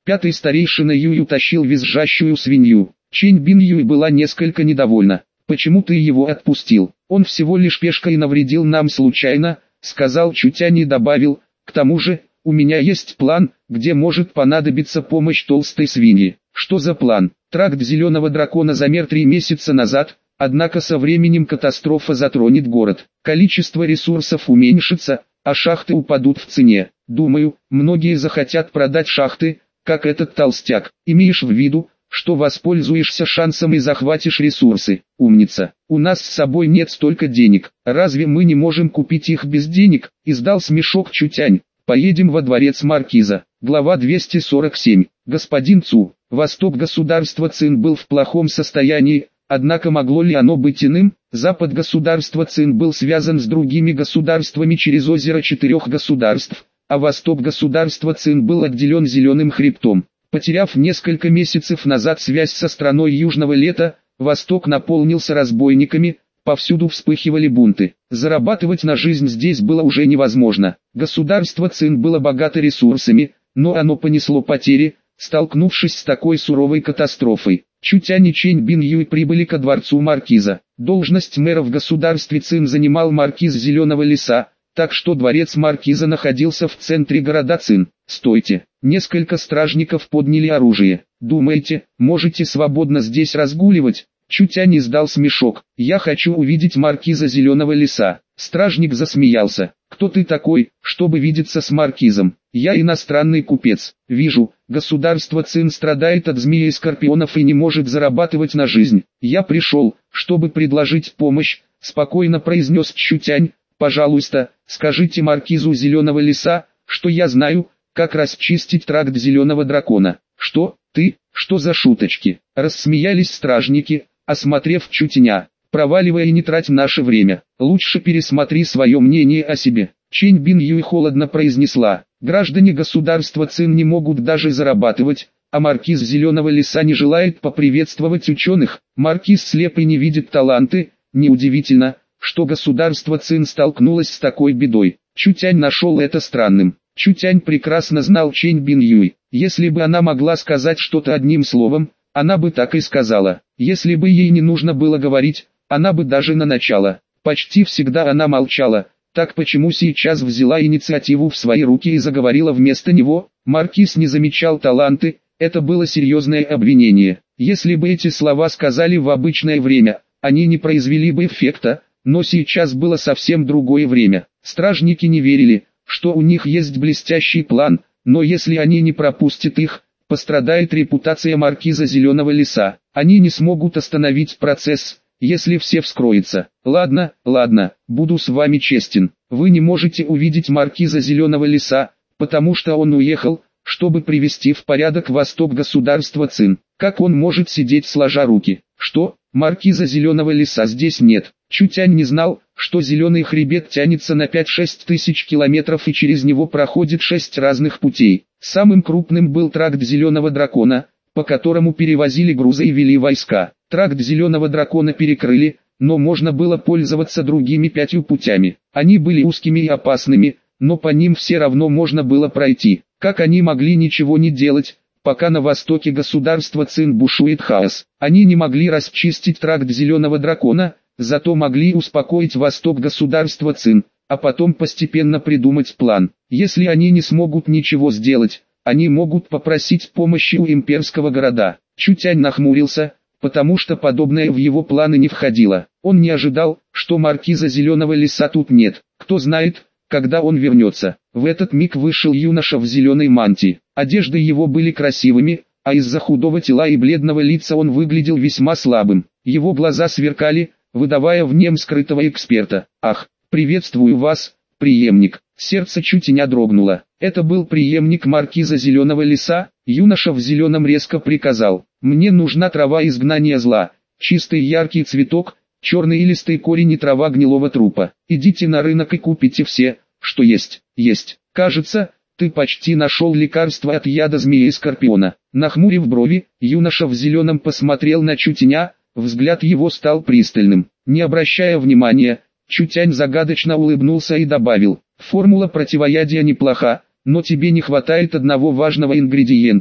Пятый старейшина Юй утащил визжащую свинью. Чэнь Бин Юй была несколько недовольна. «Почему ты его отпустил? Он всего лишь пешка и навредил нам случайно», сказал Чутянь и добавил, «К тому же, у меня есть план, где может понадобиться помощь толстой свиньи». Что за план? Тракт Зеленого Дракона замер 3 месяца назад, однако со временем катастрофа затронет город. Количество ресурсов уменьшится, а шахты упадут в цене. Думаю, многие захотят продать шахты, как этот толстяк. Имеешь в виду, что воспользуешься шансом и захватишь ресурсы? Умница. У нас с собой нет столько денег. Разве мы не можем купить их без денег? Издал смешок Чутянь. Поедем во дворец маркиза. Глава 247. Господин Цу. Восток государства Цин был в плохом состоянии, однако могло ли оно быть иным? Запад государства Цин был связан с другими государствами через озеро 4 государств, а восток государства Цин был отделен зеленым хребтом. Потеряв несколько месяцев назад связь со страной Южного Лета, Восток наполнился разбойниками, повсюду вспыхивали бунты. Зарабатывать на жизнь здесь было уже невозможно. Государство Цин было богато ресурсами, но оно понесло потери, столкнувшись с такой суровой катастрофой. Чутянь и Чэнь Бин Юй прибыли ко дворцу маркиза. Должность мэра в государстве Цин занимал маркиз Зеленого Леса, так что дворец маркиза находился в центре города Цин. «Стойте!» Несколько стражников подняли оружие. «Думаете, можете свободно здесь разгуливать?» Чутянь издал смешок. «Я хочу увидеть маркиза Зеленого Леса». Стражник засмеялся. «Кто ты такой, чтобы видеться с маркизом?» «Я иностранный купец. Вижу, государство Цин страдает от змеи и скорпионов и не может зарабатывать на жизнь. Я пришел, чтобы предложить помощь», спокойно произнес Чутянь. «Пожалуйста, скажите маркизу Зеленого Леса, что я знаю, как расчистить тракт Зеленого Дракона». «Что, ты, что за шуточки?» Рассмеялись стражники, осмотрев Чутяня. «Проваливай и не трать наше время. Лучше пересмотри свое мнение о себе». Чэнь Бин Юй холодно произнесла. «Граждане государства Цин не могут даже зарабатывать, а маркиз Зеленого Леса не желает поприветствовать ученых. Маркиз слеп и не видит таланты. Неудивительно, что государство Цин столкнулось с такой бедой». Чутянь нашел это странным. Чутянь прекрасно знал Чэнь Бин Юй. Если бы она могла сказать что-то одним словом, она бы так и сказала. Если бы ей не нужно было говорить, она бы даже на начало. Почти всегда она молчала. Так почему сейчас взяла инициативу в свои руки и заговорила вместо него? Маркиз не замечал таланты, это было серьезное обвинение. Если бы эти слова сказали в обычное время, они не произвели бы эффекта, но сейчас было совсем другое время. Стражники не верили, что у них есть блестящий план, но если они не пропустят их, пострадает репутация маркиза Зеленого Леса. Они не смогут остановить процесс, если все вскроется. Ладно, буду с вами честен. Вы не можете увидеть маркиза Зеленого Леса, потому что он уехал, чтобы привести в порядок восток государства Цин. Как он может сидеть сложа руки? Что, маркиза Зеленого Леса здесь нет? Чутянь не знал, что Зеленый хребет тянется на 5-6 тысяч километров и через него проходит 6 разных путей. Самым крупным был тракт Зеленого Дракона, по которому перевозили грузы и вели войска. Тракт Зеленого Дракона перекрыли, но можно было пользоваться другими 5 путями. Они были узкими и опасными, но по ним все равно можно было пройти. Как они могли ничего не делать, пока на востоке государства Цин бушует хаос? Они не могли расчистить тракт Зеленого Дракона, зато могли успокоить восток государства Цин, а потом постепенно придумать план. Если они не смогут ничего сделать, они могут попросить помощи у имперского города. Чутянь нахмурился, потому что подобное в его планы не входило. Он не ожидал, что маркиза Зеленого Леса тут нет. Кто знает, когда он вернется. В этот миг вышел юноша в зеленой мантии. Одежды его были красивыми, а из-за худого тела и бледного лица он выглядел весьма слабым. Его глаза сверкали, выдавая в нем скрытого эксперта. «Ах, приветствую вас, преемник!» Сердце Чутяня дрогнуло. Это был преемник маркиза Зеленого Леса. Юноша в зеленом резко приказал: «Мне нужна трава изгнания зла, чистый яркий цветок, черный листый корень и трава гнилого трупа. Идите на рынок и купите все, что есть». «Есть. Кажется, ты почти нашел лекарство от яда змеи и скорпиона». Нахмурив брови, юноша в зеленом посмотрел на Чутяня, взгляд его стал пристальным. Не обращая внимания, Чутянь загадочно улыбнулся и добавил: «Формула противоядия неплоха, но тебе не хватает одного важного ингредиента».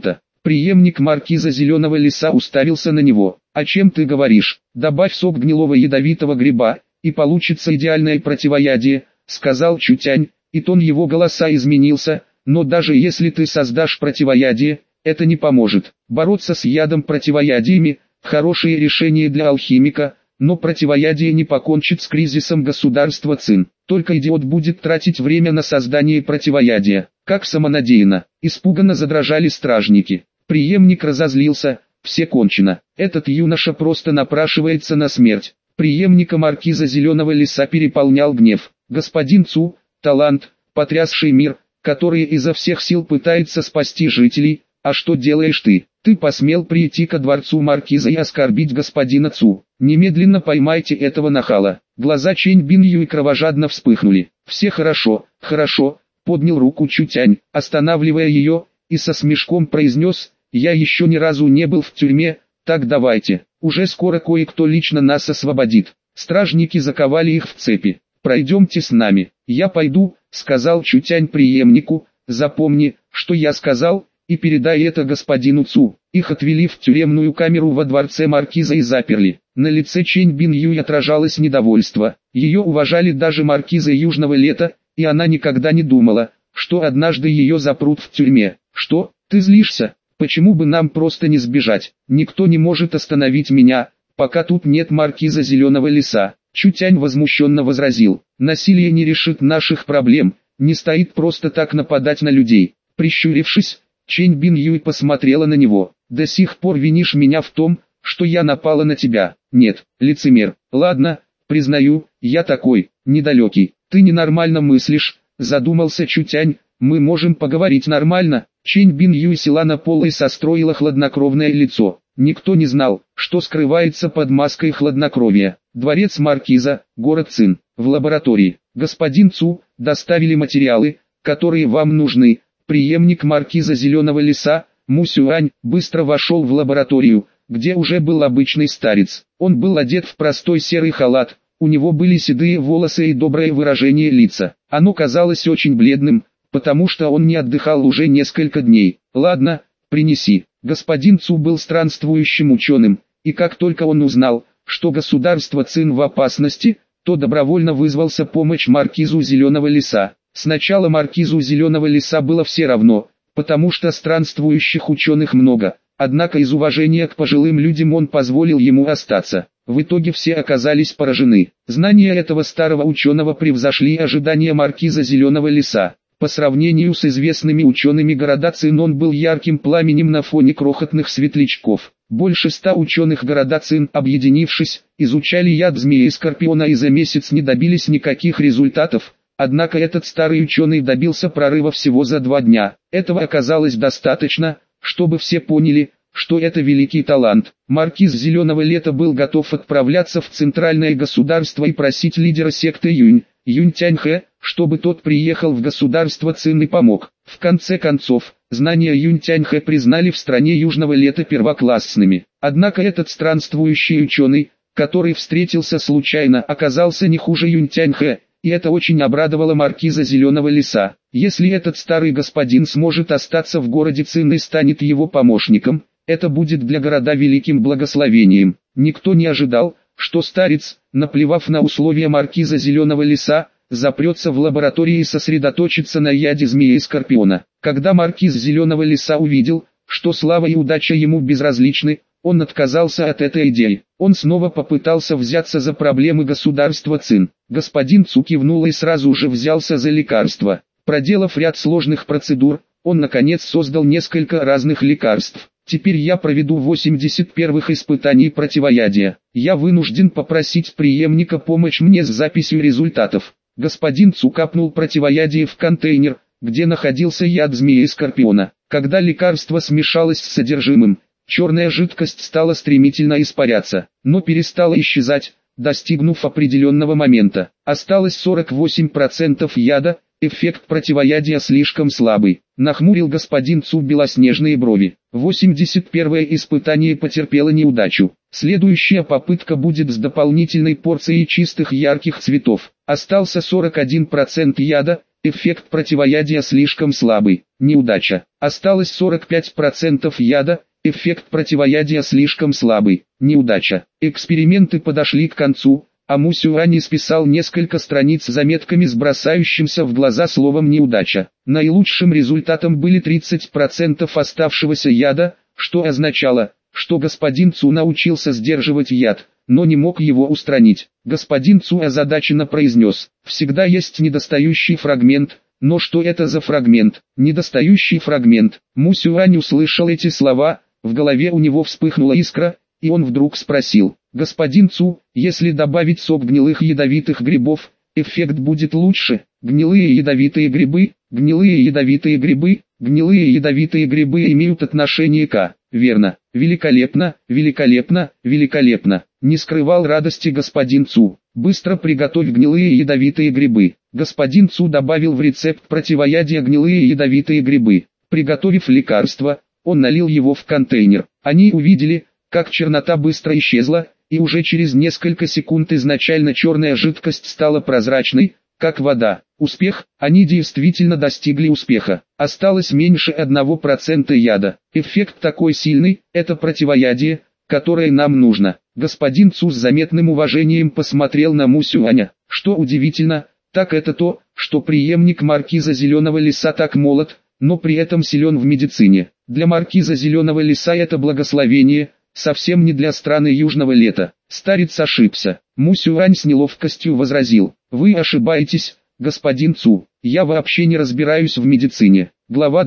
Преемник маркиза Зеленого леса уставился на него. «О чем ты говоришь? Добавь сок гнилого ядовитого гриба, и получится идеальное противоядие», — сказал Чутянь, и тон его голоса изменился. «Но даже если ты создашь противоядие, это не поможет. Бороться с ядом противоядиями — хорошее решение для алхимика, но противоядие не покончит с кризисом государства Цин. Только идиот будет тратить время на создание противоядия». Как самонадеянно. Испуганно задрожали стражники. Преемник разозлился. Все кончено. Этот юноша просто напрашивается на смерть. Преемника маркиза Зеленого леса переполнял гнев. Господин Цу, талант, потрясший мир, который изо всех сил пытается спасти жителей. А что делаешь ты? Ты посмел прийти ко дворцу маркиза и оскорбить господина Цу. Немедленно поймайте этого нахала. Глаза Чэнь Бин Юй кровожадно вспыхнули. Все хорошо, хорошо. Поднял руку Чутянь, останавливая ее, и со смешком произнес: «Я еще ни разу не был в тюрьме, так давайте, уже скоро кое-кто лично нас освободит». Стражники заковали их в цепи. «Пройдемте с нами». «Я пойду», — сказал Чутянь преемнику, «запомни, что я сказал, и передай это господину Цу». Их отвели в тюремную камеру во дворце маркиза и заперли. На лице Чэнь Бин Юй отражалось недовольство. Ее уважали даже маркизы Южного Лета, и она никогда не думала, что однажды ее запрут в тюрьме. «Что, ты злишься? Почему бы нам просто не сбежать? Никто не может остановить меня, пока тут нет маркиза Зеленого леса». Чутянь возмущенно возразил: «Насилие не решит наших проблем, не стоит просто так нападать на людей». Прищурившись, Чэнь Бин Юй посмотрела на него. «До сих пор винишь меня в том, что я напала на тебя?» «Нет, лицемер. Ладно, признаю, я такой, недалекий. Ты ненормально мыслишь», — задумался Чутянь. «Мы можем поговорить нормально». Чэнь Бин Юй села на пол и состроила хладнокровное лицо. Никто не знал, что скрывается под маской хладнокровия. Дворец маркиза, город Цин. В лаборатории. «Господин Цу, доставили материалы, которые вам нужны». Преемник маркиза Зеленого леса, Му Сюань, быстро вошел в лабораторию, где уже был обычный старец. Он был одет в простой серый халат, у него были седые волосы и доброе выражение лица. Оно казалось очень бледным, потому что он не отдыхал уже несколько дней. «Ладно, принеси». Господин Цу был странствующим ученым, и как только он узнал, что государство Цин в опасности, то добровольно вызвался помочь маркизу Зеленого леса. Сначала маркизу Зеленого леса было все равно, потому что странствующих ученых много, однако из уважения к пожилым людям он позволил ему остаться. В итоге все оказались поражены. Знания этого старого ученого превзошли ожидания маркиза Зеленого леса. По сравнению с известными учеными города Цин он был ярким пламенем на фоне крохотных светлячков. Больше 100 ученых города Цин, объединившись, изучали яд змеи и скорпиона и за месяц не добились никаких результатов. Однако этот старый ученый добился прорыва всего за 2 дня. Этого оказалось достаточно, чтобы все поняли, что это великий талант. Маркиз Зеленого лета был готов отправляться в центральное государство и просить лидера секты Юнь Тяньхэ, чтобы тот приехал в государство Цин и помог. В конце концов, знания Юнь Тяньхэ признали в стране Южного лета первоклассными. Однако этот странствующий ученый, который встретился случайно, оказался не хуже Юнь Тяньхэ, и это очень обрадовало маркиза Зеленого леса. Если этот старый господин сможет остаться в городе Цин и станет его помощником, это будет для города великим благословением. Никто не ожидал, что старец, наплевав на условия маркиза Зеленого леса, запрется в лаборатории и сосредоточится на яде змеи и скорпиона. Когда маркиз Зеленого леса увидел, что слава и удача ему безразличны, он отказался от этой идеи. Он снова попытался взяться за проблемы государства Цин. Господин Цу кивнул и сразу же взялся за лекарства. Проделав ряд сложных процедур, он наконец создал несколько разных лекарств. «Теперь я проведу 81-х испытаний противоядия. Я вынужден попросить преемника помочь мне с записью результатов». Господин Цу капнул противоядие в контейнер, где находился яд змеи и скорпиона. Когда лекарство смешалось с содержимым, черная жидкость стала стремительно испаряться, но перестала исчезать, достигнув определенного момента. Осталось 48% яда, эффект противоядия слишком слабый. Нахмурил господин Цу белоснежные брови. 81-е испытание потерпело неудачу. Следующая попытка будет с дополнительной порцией чистых ярких цветов. Остался 41% яда, Эффект противоядия слишком слабый. Неудача. Осталось 45% яда. Эффект противоядия слишком слабый. Неудача. Эксперименты подошли к концу, а Му Сюань исписал несколько страниц с заметками с бросающимся в глаза словом «неудача». Наилучшим результатом были 30% оставшегося яда, что означало, что господин Цу научился сдерживать яд, но не мог его устранить. Господин Цу озадаченно произнес: «Всегда есть недостающий фрагмент, но что это за фрагмент?» «Недостающий фрагмент». Му Сюань услышал эти слова, в голове у него вспыхнула искра, и он вдруг спросил: «Господин Цу, если добавить сок гнилых ядовитых грибов, эффект будет лучше?» Гнилые ядовитые грибы, гнилые ядовитые грибы, гнилые ядовитые грибы имеют отношение к... Верно. Великолепно, великолепно, великолепно. Не скрывал радости господин Цу. Быстро приготовь гнилые ядовитые грибы. Господин Цу добавил в рецепт противоядия гнилые ядовитые грибы. Приготовив лекарство, он налил его в контейнер. Они увидели, как чернота быстро исчезла, и уже через несколько секунд изначально черная жидкость стала прозрачной, как вода. Успех, они действительно достигли успеха. Осталось меньше 1% яда. Эффект такой сильный, это противоядие, которое нам нужно. Господин Цу с заметным уважением посмотрел на Му Сюаня. Что удивительно, так это то, что преемник маркиза Зеленого леса так молод, но при этом силен в медицине. Для маркиза Зеленого леса это благословение, совсем не для страны южного лета. Старец ошибся. Му Сюань с неловкостью возразил: «Вы ошибаетесь, господин Цу, я вообще не разбираюсь в медицине». Глава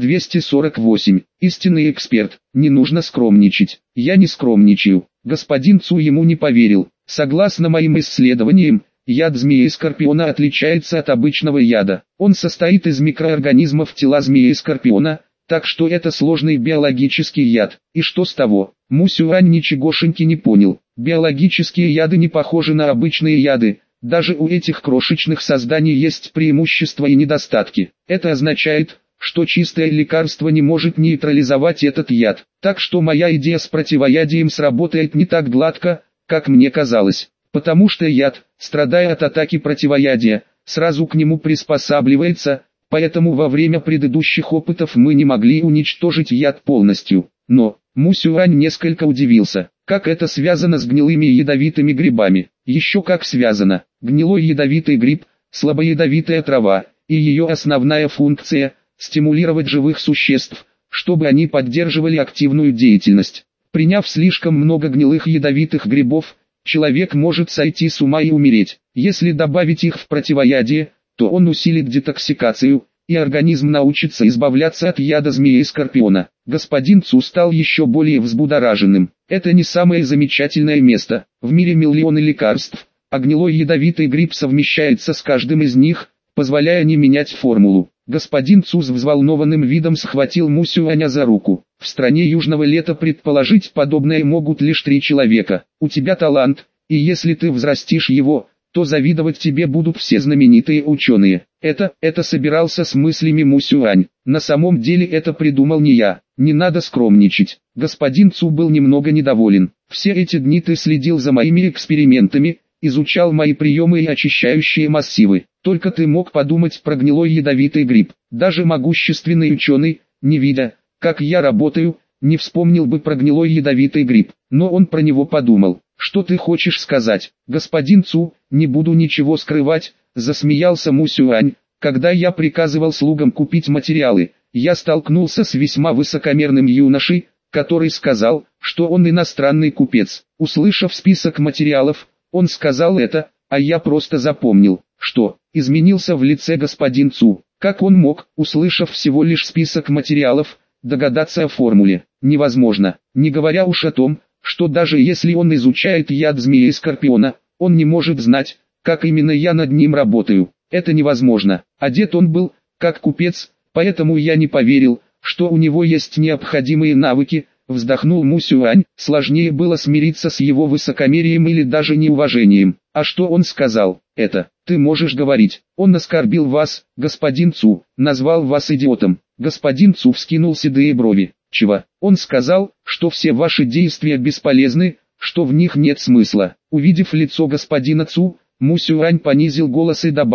248. Истинный эксперт. Не нужно скромничать. Я не скромничаю. Господин Цу ему не поверил. Согласно моим исследованиям, яд змеи-скорпиона отличается от обычного яда. Он состоит из микроорганизмов тела змеи-скорпиона, так что это сложный биологический яд. И что с того? Му Сюань ничегошеньки не понял. Биологические яды не похожи на обычные яды. Даже у этих крошечных созданий есть преимущества и недостатки. Это означает, что чистое лекарство не может нейтрализовать этот яд. Так что моя идея с противоядием сработает не так гладко, как мне казалось. Потому что яд, страдая от атаки противоядия, сразу к нему приспосабливается, поэтому во время предыдущих опытов мы не могли уничтожить яд полностью. Но, Му Сюань несколько удивился, как это связано с гнилыми ядовитыми грибами. Еще как связано. Гнилой ядовитый гриб, слабоядовитая трава, и ее основная функция – стимулировать живых существ, чтобы они поддерживали активную деятельность. Приняв слишком много гнилых ядовитых грибов, человек может сойти с ума и умереть. Если добавить их в противоядие, то он усилит детоксикацию, и организм научится избавляться от яда змеи-скорпиона. Господин Цу стал еще более взбудораженным. Это не самое замечательное место. В мире миллионы лекарств, а гнилой ядовитый гриб совмещается с каждым из них, позволяя не менять формулу. Господин Цу с взволнованным видом схватил Му Сюаня за руку. В стране южного лета предположить подобное могут лишь 3 человека. У тебя талант, и если ты взрастишь его, то завидовать тебе будут все знаменитые ученые. Это собирался с мыслями Му Сюань. На самом деле это придумал не я. Не надо скромничать. Господин Цу был немного недоволен. Все эти дни ты следил за моими экспериментами, изучал мои приемы и очищающие массивы. Только ты мог подумать про гнилой ядовитый гриб. Даже могущественный ученый, не видя, как я работаю, не вспомнил бы про гнилой ядовитый гриб. Но он про него подумал. Что ты хочешь сказать? Господин Цу, не буду ничего скрывать, засмеялся Му Сюань. Когда я приказывал слугам купить материалы, я столкнулся с весьма высокомерным юношей, который сказал, что он иностранный купец. Услышав список материалов, он сказал это, а я просто запомнил, что изменился в лице господин Цу. Как он мог, услышав всего лишь список материалов, догадаться о формуле? Невозможно, не говоря уж о том, что даже если он изучает яд змеи-скорпиона, он не может знать, как именно я над ним работаю. Это невозможно. Одет он был, как купец, поэтому я не поверил, что у него есть необходимые навыки. Вздохнул Му Сюань. Сложнее было смириться с его высокомерием или даже неуважением. А что он сказал? Это, ты можешь говорить. Он оскорбил вас, господин Цу, назвал вас идиотом. Господин Цу вскинул седые брови. Чего? Он сказал, что все ваши действия бесполезны, что в них нет смысла. Увидев лицо господина Цу, Му Сюань понизил голос и добавил: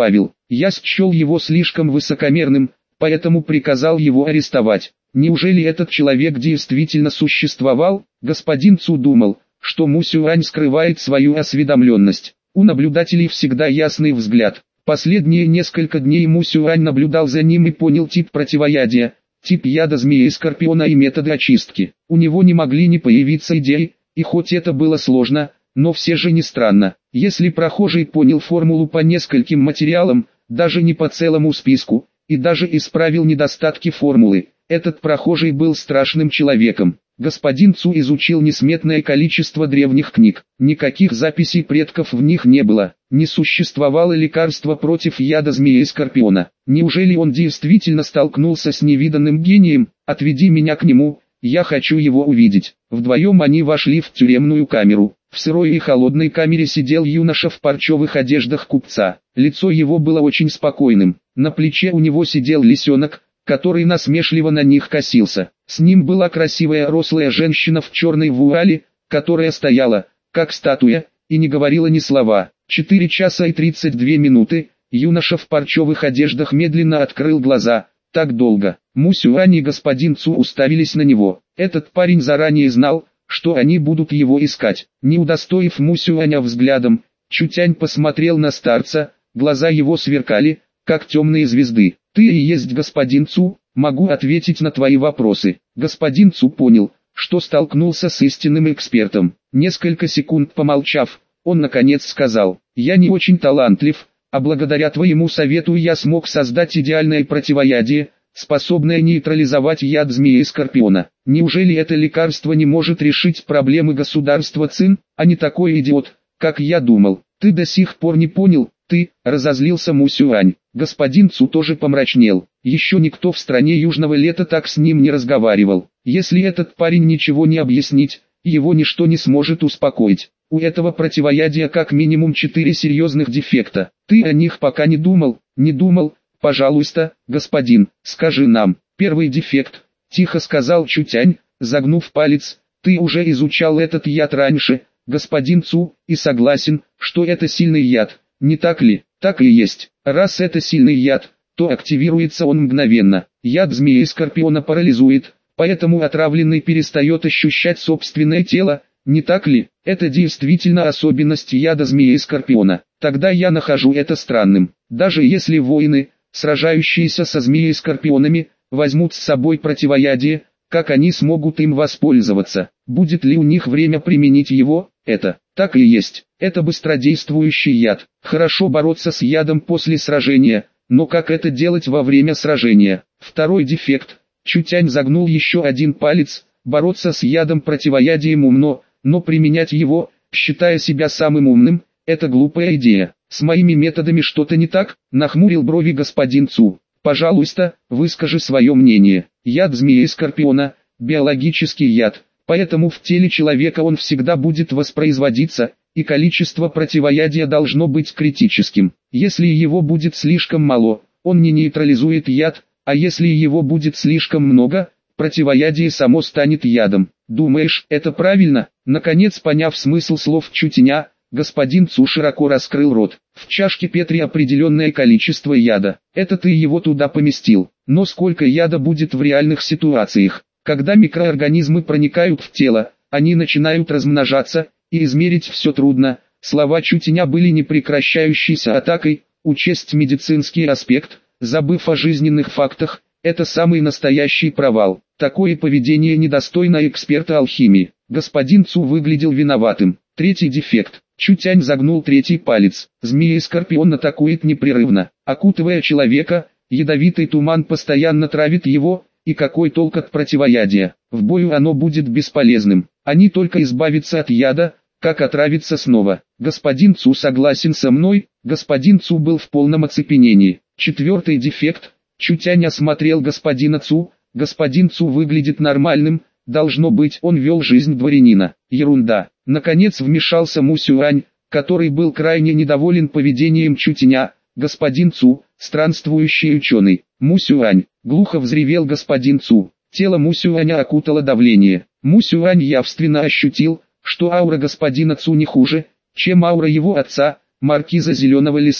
Я счел его слишком высокомерным, поэтому приказал его арестовать. Неужели этот человек действительно существовал? Господин Цу думал, что Му Сюань скрывает свою осведомленность. У наблюдателей всегда ясный взгляд. Последние несколько дней Му Сюань наблюдал за ним и понял тип противоядия, тип яда змеи скорпиона и методы очистки. У него не могли не появиться идеи, и хоть это было сложно, но все же не странно. Если прохожий понял формулу по нескольким материалам, даже не по целому списку, и даже исправил недостатки формулы, этот прохожий был страшным человеком. Господин Цу изучил несметное количество древних книг. Никаких записей предков в них не было. Не существовало лекарства против яда змеи и скорпиона. Неужели он действительно столкнулся с невиданным гением? Отведи меня к нему, я хочу его увидеть. Вдвоем они вошли в тюремную камеру. В сырой и холодной камере сидел юноша в парчевых одеждах купца. Лицо его было очень спокойным. На плече у него сидел лисенок, который насмешливо на них косился. С ним была красивая рослая женщина в черной вуале, которая стояла, как статуя, и не говорила ни слова. 4 часа и 32 минуты, юноша в парчевых одеждах медленно открыл глаза. Так долго. Му Сюань и господин Цу уставились на него. Этот парень заранее знал, что они будут его искать. Не удостоив Му Сюаня взглядом, Чутянь посмотрел на старца, глаза его сверкали, как темные звезды. «Ты и есть господин Цу, могу ответить на твои вопросы». Господин Цу понял, что столкнулся с истинным экспертом. Несколько секунд помолчав, он наконец сказал: «Я не очень талантлив, а благодаря твоему совету я смог создать идеальное противоядие, способное нейтрализовать яд змеи и скорпиона. Неужели это лекарство не может решить проблемы государства Цин, а не такой идиот, как я думал? Ты до сих пор не понял?» «Ты», — разозлился Му Сюань. Господин Цу тоже помрачнел. Еще никто в стране Южного Лета так с ним не разговаривал. Если этот парень ничего не объяснить, его ничто не сможет успокоить. У этого противоядия как минимум 4 серьезных дефекта. Ты о них пока не думал? Не думал? Пожалуйста, господин, скажи нам. Первый дефект, тихо сказал Чутянь, загнув палец. Ты уже изучал этот яд раньше, господин Цу, и согласен, что это сильный яд. Не так ли? Так и есть. Раз это сильный яд, то активируется он мгновенно. Яд змеи и скорпиона парализует, поэтому отравленный перестает ощущать собственное тело. Не так ли? Это действительно особенность яда змеи и скорпиона. Тогда я нахожу это странным. Даже если воины, сражающиеся со змеей и скорпионами, возьмут с собой противоядие, как они смогут им воспользоваться? Будет ли у них время применить его? Это так и есть. Это быстродействующий яд. Хорошо бороться с ядом после сражения, но как это делать во время сражения? Второй дефект. Чутянь загнул еще один палец. Бороться с ядом противоядием умно, но применять его, считая себя самым умным, это глупая идея. С моими методами что-то не так? Нахмурил брови господин Цу. Пожалуйста, выскажи свое мнение. Яд змеи и скорпиона – биологический яд, поэтому в теле человека он всегда будет воспроизводиться, и количество противоядия должно быть критическим. Если его будет слишком мало, он не нейтрализует яд, а если его будет слишком много, противоядие само станет ядом. Думаешь, это правильно? Наконец, поняв смысл слов Чутяня, господин Цу широко раскрыл рот. В чашке Петри определенное количество яда. Это ты его туда поместил. Но сколько яда будет в реальных ситуациях? Когда микроорганизмы проникают в тело, они начинают размножаться, и измерить все трудно. Слова Чутяня были непрекращающейся атакой. Учесть медицинский аспект, забыв о жизненных фактах, это самый настоящий провал. Такое поведение недостойно эксперта алхимии. Господин Цу выглядел виноватым. Третий дефект. Чутянь загнул третий палец. Змея и скорпион атакует непрерывно, окутывая человека. Ядовитый туман постоянно травит его, и какой толк от противоядия? В бою оно будет бесполезным. Они только избавятся от яда, как отравиться снова. Господин Цу согласен со мной. Господин Цу был в полном оцепенении. Четвертый дефект. Чутянь осмотрел господина Цу. Господин Цу выглядит нормальным, должно быть, он вел жизнь дворянина. Ерунда. Наконец вмешался Му Сюань, который был крайне недоволен поведением Чутяня. Господин Цу, странствующий ученый. Му Сюань, глухо взревел господин Цу. Тело Му Сюаня окутало давление. Му Сюань явственно ощутил, что аура господина Цу не хуже, чем аура его отца, маркиза Зеленого леса.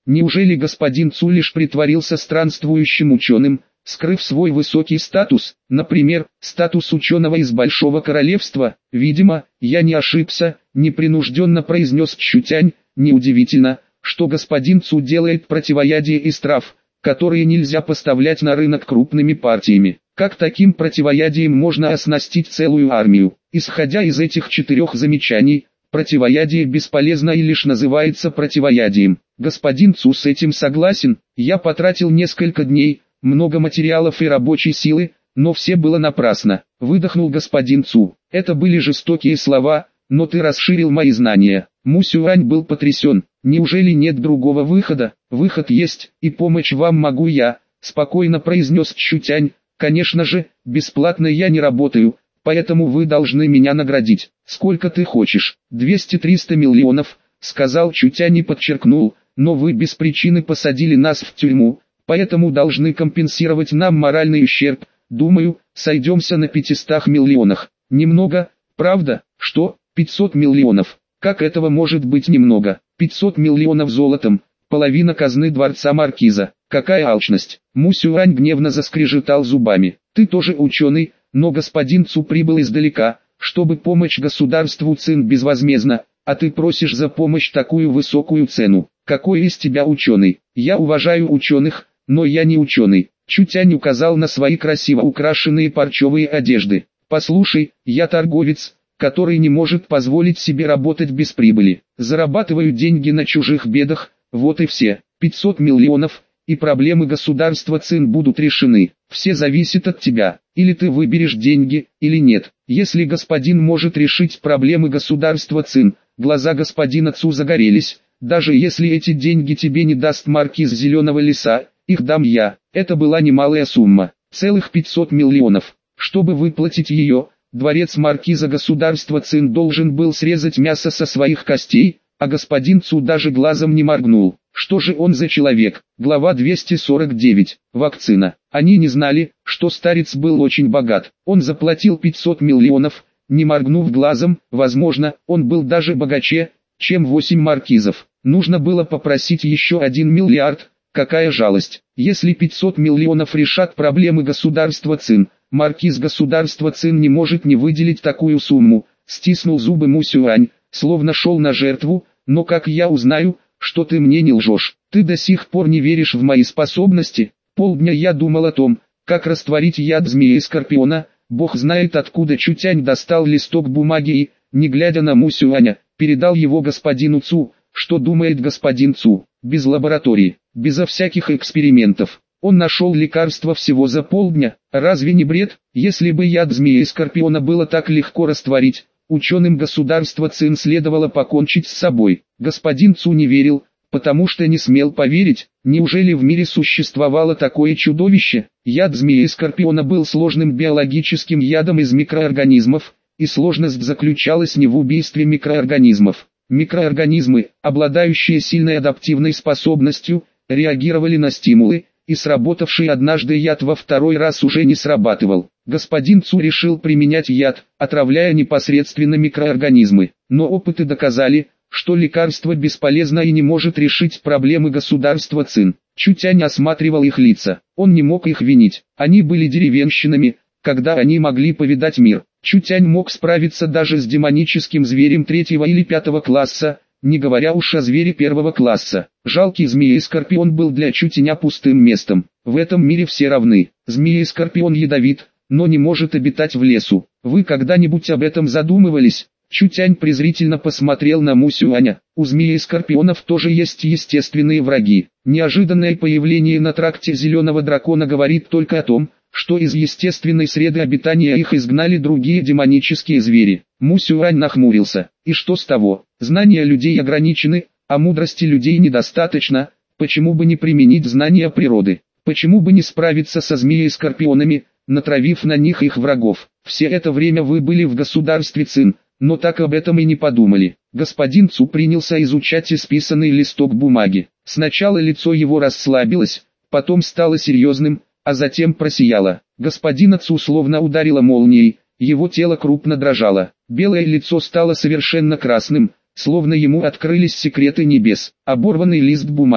Неужели господин Цу лишь притворился странствующим ученым, скрыв свой высокий статус, например, статус ученого из Большого Королевства? Видимо, я не ошибся, непринужденно произнес Чутянь. Неудивительно, что господин Цу делает противоядие из трав, которые нельзя поставлять на рынок крупными партиями. Как таким противоядием можно оснастить целую армию? Исходя из этих 4 замечаний, противоядие бесполезно и лишь называется противоядием. Господин Цу с этим согласен. Я потратил несколько дней, много материалов и рабочей силы, но все было напрасно. Выдохнул господин Цу. Это были жестокие слова, но ты расширил мои знания. Му Сюань был потрясен. Неужели нет другого выхода? Выход есть, и помочь вам могу я, спокойно произнес Чутянь. Конечно же, бесплатно я не работаю, поэтому вы должны меня наградить. Сколько ты хочешь? 200-300 миллионов, сказал Чутянь и подчеркнул, но вы без причины посадили нас в тюрьму, поэтому должны компенсировать нам моральный ущерб. Думаю, сойдемся на 500 миллионах. Немного, правда? Что, 500 миллионов? Как этого может быть немного? 500 миллионов золотом, половина казны дворца маркиза. Какая алчность! Му Сюань гневно заскрежетал зубами. Ты тоже ученый, но господин Цу прибыл издалека, чтобы помочь государству Цин безвозмездно, а ты просишь за помощь такую высокую цену. Какой из тебя ученый? Я уважаю ученых, но я не ученый. Чутянь указал на свои красиво украшенные парчевые одежды. Послушай, я торговец, который не может позволить себе работать без прибыли. Зарабатываю деньги на чужих бедах, вот и все. 500 миллионов, и проблемы государства Цин будут решены. Все зависит от тебя. Или ты выберешь деньги, или нет. Если господин может решить проблемы государства Цин, глаза господина Цу загорелись. Даже если эти деньги тебе не даст маркиз Зеленого леса, их дам я. Это была немалая сумма. Целых 500 миллионов. Чтобы выплатить ее, дворец маркиза государства Цин должен был срезать мясо со своих костей, а господин Цу даже глазом не моргнул. Что же он за человек? Глава 249. Вакцина. Они не знали, что старец был очень богат. Он заплатил 500 миллионов, не моргнув глазом. Возможно, он был даже богаче, чем 8 маркизов. Нужно было попросить еще 1 миллиард. Какая жалость. Если 500 миллионов решат проблемы государства Цин, маркиз государства Цин не может не выделить такую сумму. Стиснул зубы Му Сюань, словно шел на жертву. Но как я узнаю, что ты мне не лжешь? Ты до сих пор не веришь в мои способности? Полдня я думал о том, как растворить яд змеи и скорпиона. Бог знает откуда Чутянь достал листок бумаги и, не глядя на Му Сюаня, передал его господину Цу. Что думает господин Цу? Без лаборатории, безо всяких экспериментов. Он нашел лекарство всего за полдня. Разве не бред? Если бы яд змеи и скорпиона было так легко растворить, ученым государства Цин следовало покончить с собой. Господин Цу не верил, потому что не смел поверить. Неужели в мире существовало такое чудовище? Яд змеи и скорпиона был сложным биологическим ядом из микроорганизмов, и сложность заключалась не в убийстве микроорганизмов. Микроорганизмы, обладающие сильной адаптивной способностью, реагировали на стимулы, и сработавший однажды яд во второй раз уже не срабатывал. Господин Цу решил применять яд, отравляя непосредственно микроорганизмы. Но опыты доказали, что лекарство бесполезно и не может решить проблемы государства Цин. Чутянь осматривал их лица. Он не мог их винить. Они были деревенщинами, когда они могли повидать мир. Чутянь мог справиться даже с демоническим зверем 3-го или 5-го класса, не говоря уж о звере 1-го класса. Жалкий змея и скорпион был для Чутяня пустым местом. В этом мире все равны. Змея и скорпион ядовит, но не может обитать в лесу. Вы когда-нибудь об этом задумывались? Чутянь презрительно посмотрел на Му Сюаня. У змеи и скорпионов тоже есть естественные враги. Неожиданное появление на тракте Зеленого Дракона говорит только о том, что из естественной среды обитания их изгнали другие демонические звери. Му Сюань нахмурился. И что с того? Знания людей ограничены, а мудрости людей недостаточно. Почему бы не применить знания природы? Почему бы не справиться со змеей и скорпионами, натравив на них их врагов? Все это время вы были в государстве Цин, но так об этом и не подумали. Господин Цу принялся изучать исписанный листок бумаги. Сначала лицо его расслабилось, потом стало серьезным, а затем просияло. Господина Цу словно ударило молнией, его тело крупно дрожало. Белое лицо стало совершенно красным, словно ему открылись секреты небес. Оборванный лист бумаги.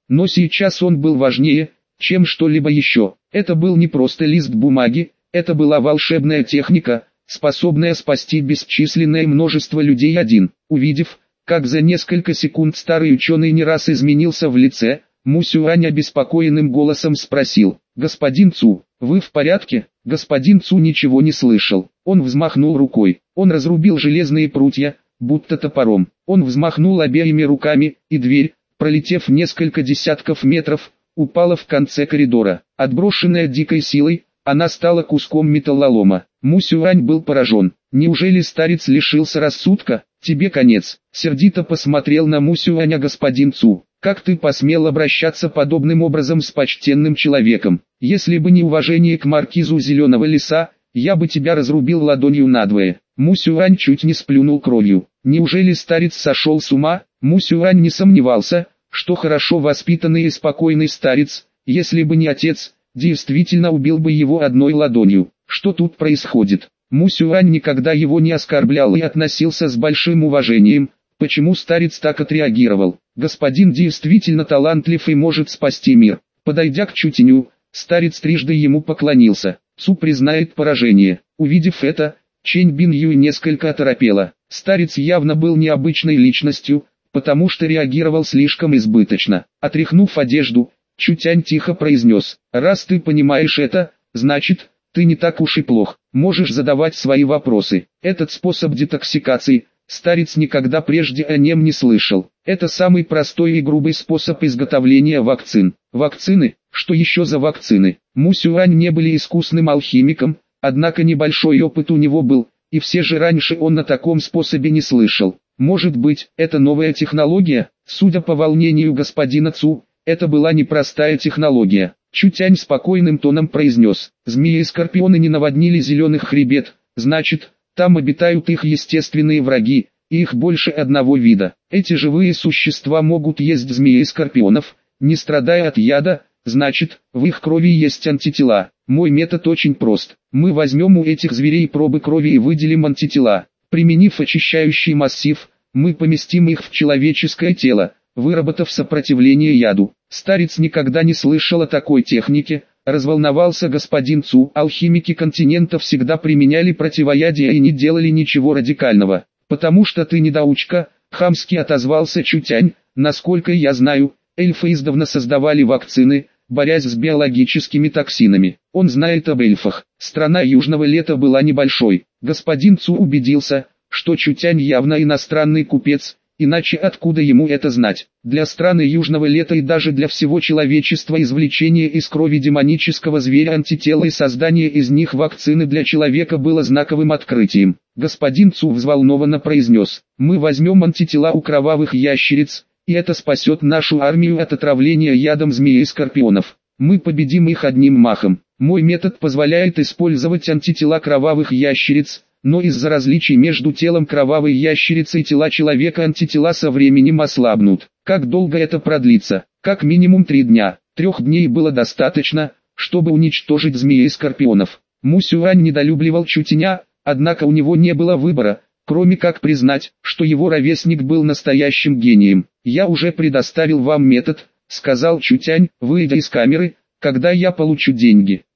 Но сейчас он был важнее, чем что-либо еще. Это был не просто лист бумаги, это была волшебная техника, способная спасти бесчисленное множество людей. Увидев, как за несколько секунд старый ученый не раз изменился в лице, Му Сюань обеспокоенным голосом спросил: «Господин Цу, вы в порядке?» Господин Цу ничего не слышал. Он взмахнул рукой. Он разрубил железные прутья, будто топором. Он взмахнул обеими руками, и дверь, пролетев несколько десятков метров, упала в конце коридора. Отброшенная дикой силой, она стала куском металлолома. Му Сюань был поражен. Неужели старец лишился рассудка? Тебе конец. Сердито посмотрел на Му Сюаня господин Цу. Как ты посмел обращаться подобным образом с почтенным человеком? Если бы не уважение к маркизу Зеленого леса, я бы тебя разрубил ладонью надвое. Му Сюань чуть не сплюнул кровью. Неужели старец сошел с ума? Му Сюань не сомневался, что хорошо воспитанный и спокойный старец, если бы не отец, действительно убил бы его одной ладонью. Что тут происходит? Му Сюань никогда его не оскорблял и относился с большим уважением. Почему старец так отреагировал? Господин действительно талантлив и может спасти мир. Подойдя к Чутеню, старец трижды ему поклонился. Цу признает поражение. Увидев это, Чэнь Бин Юй несколько оторопела. Старец явно был необычной личностью, потому что реагировал слишком избыточно. Отряхнув одежду, Чутянь тихо произнес: «Раз ты понимаешь это, значит, ты не так уж и плох. Можешь задавать свои вопросы». Этот способ детоксикации, старец никогда прежде о нем не слышал. Это самый простой и грубый способ изготовления вакцин. Вакцины? Что еще за вакцины? Му Сюань не был искусным алхимиком, однако небольшой опыт у него был, и все же раньше он о таком способе не слышал. Может быть, это новая технология? Судя по волнению господина Цу, это была непростая технология. Чутянь спокойным тоном произнес: «Змеи и скорпионы не наводнили зеленых хребет, значит, там обитают их естественные враги, и их больше одного вида. Эти живые существа могут есть змеи и скорпионов, не страдая от яда, значит, в их крови есть антитела. Мой метод очень прост. Мы возьмем у этих зверей пробы крови и выделим антитела. Применив очищающий массив, мы поместим их в человеческое тело, выработав сопротивление яду». Старец никогда не слышал о такой технике, разволновался господин Цу. Алхимики континента всегда применяли противоядие и не делали ничего радикального. «Потому что ты недоучка», — хамски отозвался Чутянь. «Насколько я знаю, эльфы издавна создавали вакцины, борясь с биологическими токсинами. Он знает об эльфах». Страна Южного Лета была небольшой. Господин Цу убедился, что Чутянь явно иностранный купец, иначе откуда ему это знать? Для страны Южного Лета и даже для всего человечества извлечение из крови демонического зверя антитела и создание из них вакцины для человека было знаковым открытием. Господин Цу взволнованно произнес: «Мы возьмем антитела у кровавых ящериц, и это спасет нашу армию от отравления ядом змеи и скорпионов. Мы победим их одним махом. Мой метод позволяет использовать антитела кровавых ящериц, но из-за различий между телом кровавой ящерицы и тела человека антитела со временем ослабнут. Как долго это продлится? Как минимум 3 дня. 3 дней было достаточно, чтобы уничтожить змеи и скорпионов». Му Сюань недолюбливал Чутеня, однако у него не было выбора, кроме как признать, что его ровесник был настоящим гением. «Я уже предоставил вам метод», — сказал Чутянь, выйдя из камеры, — «когда я получу деньги».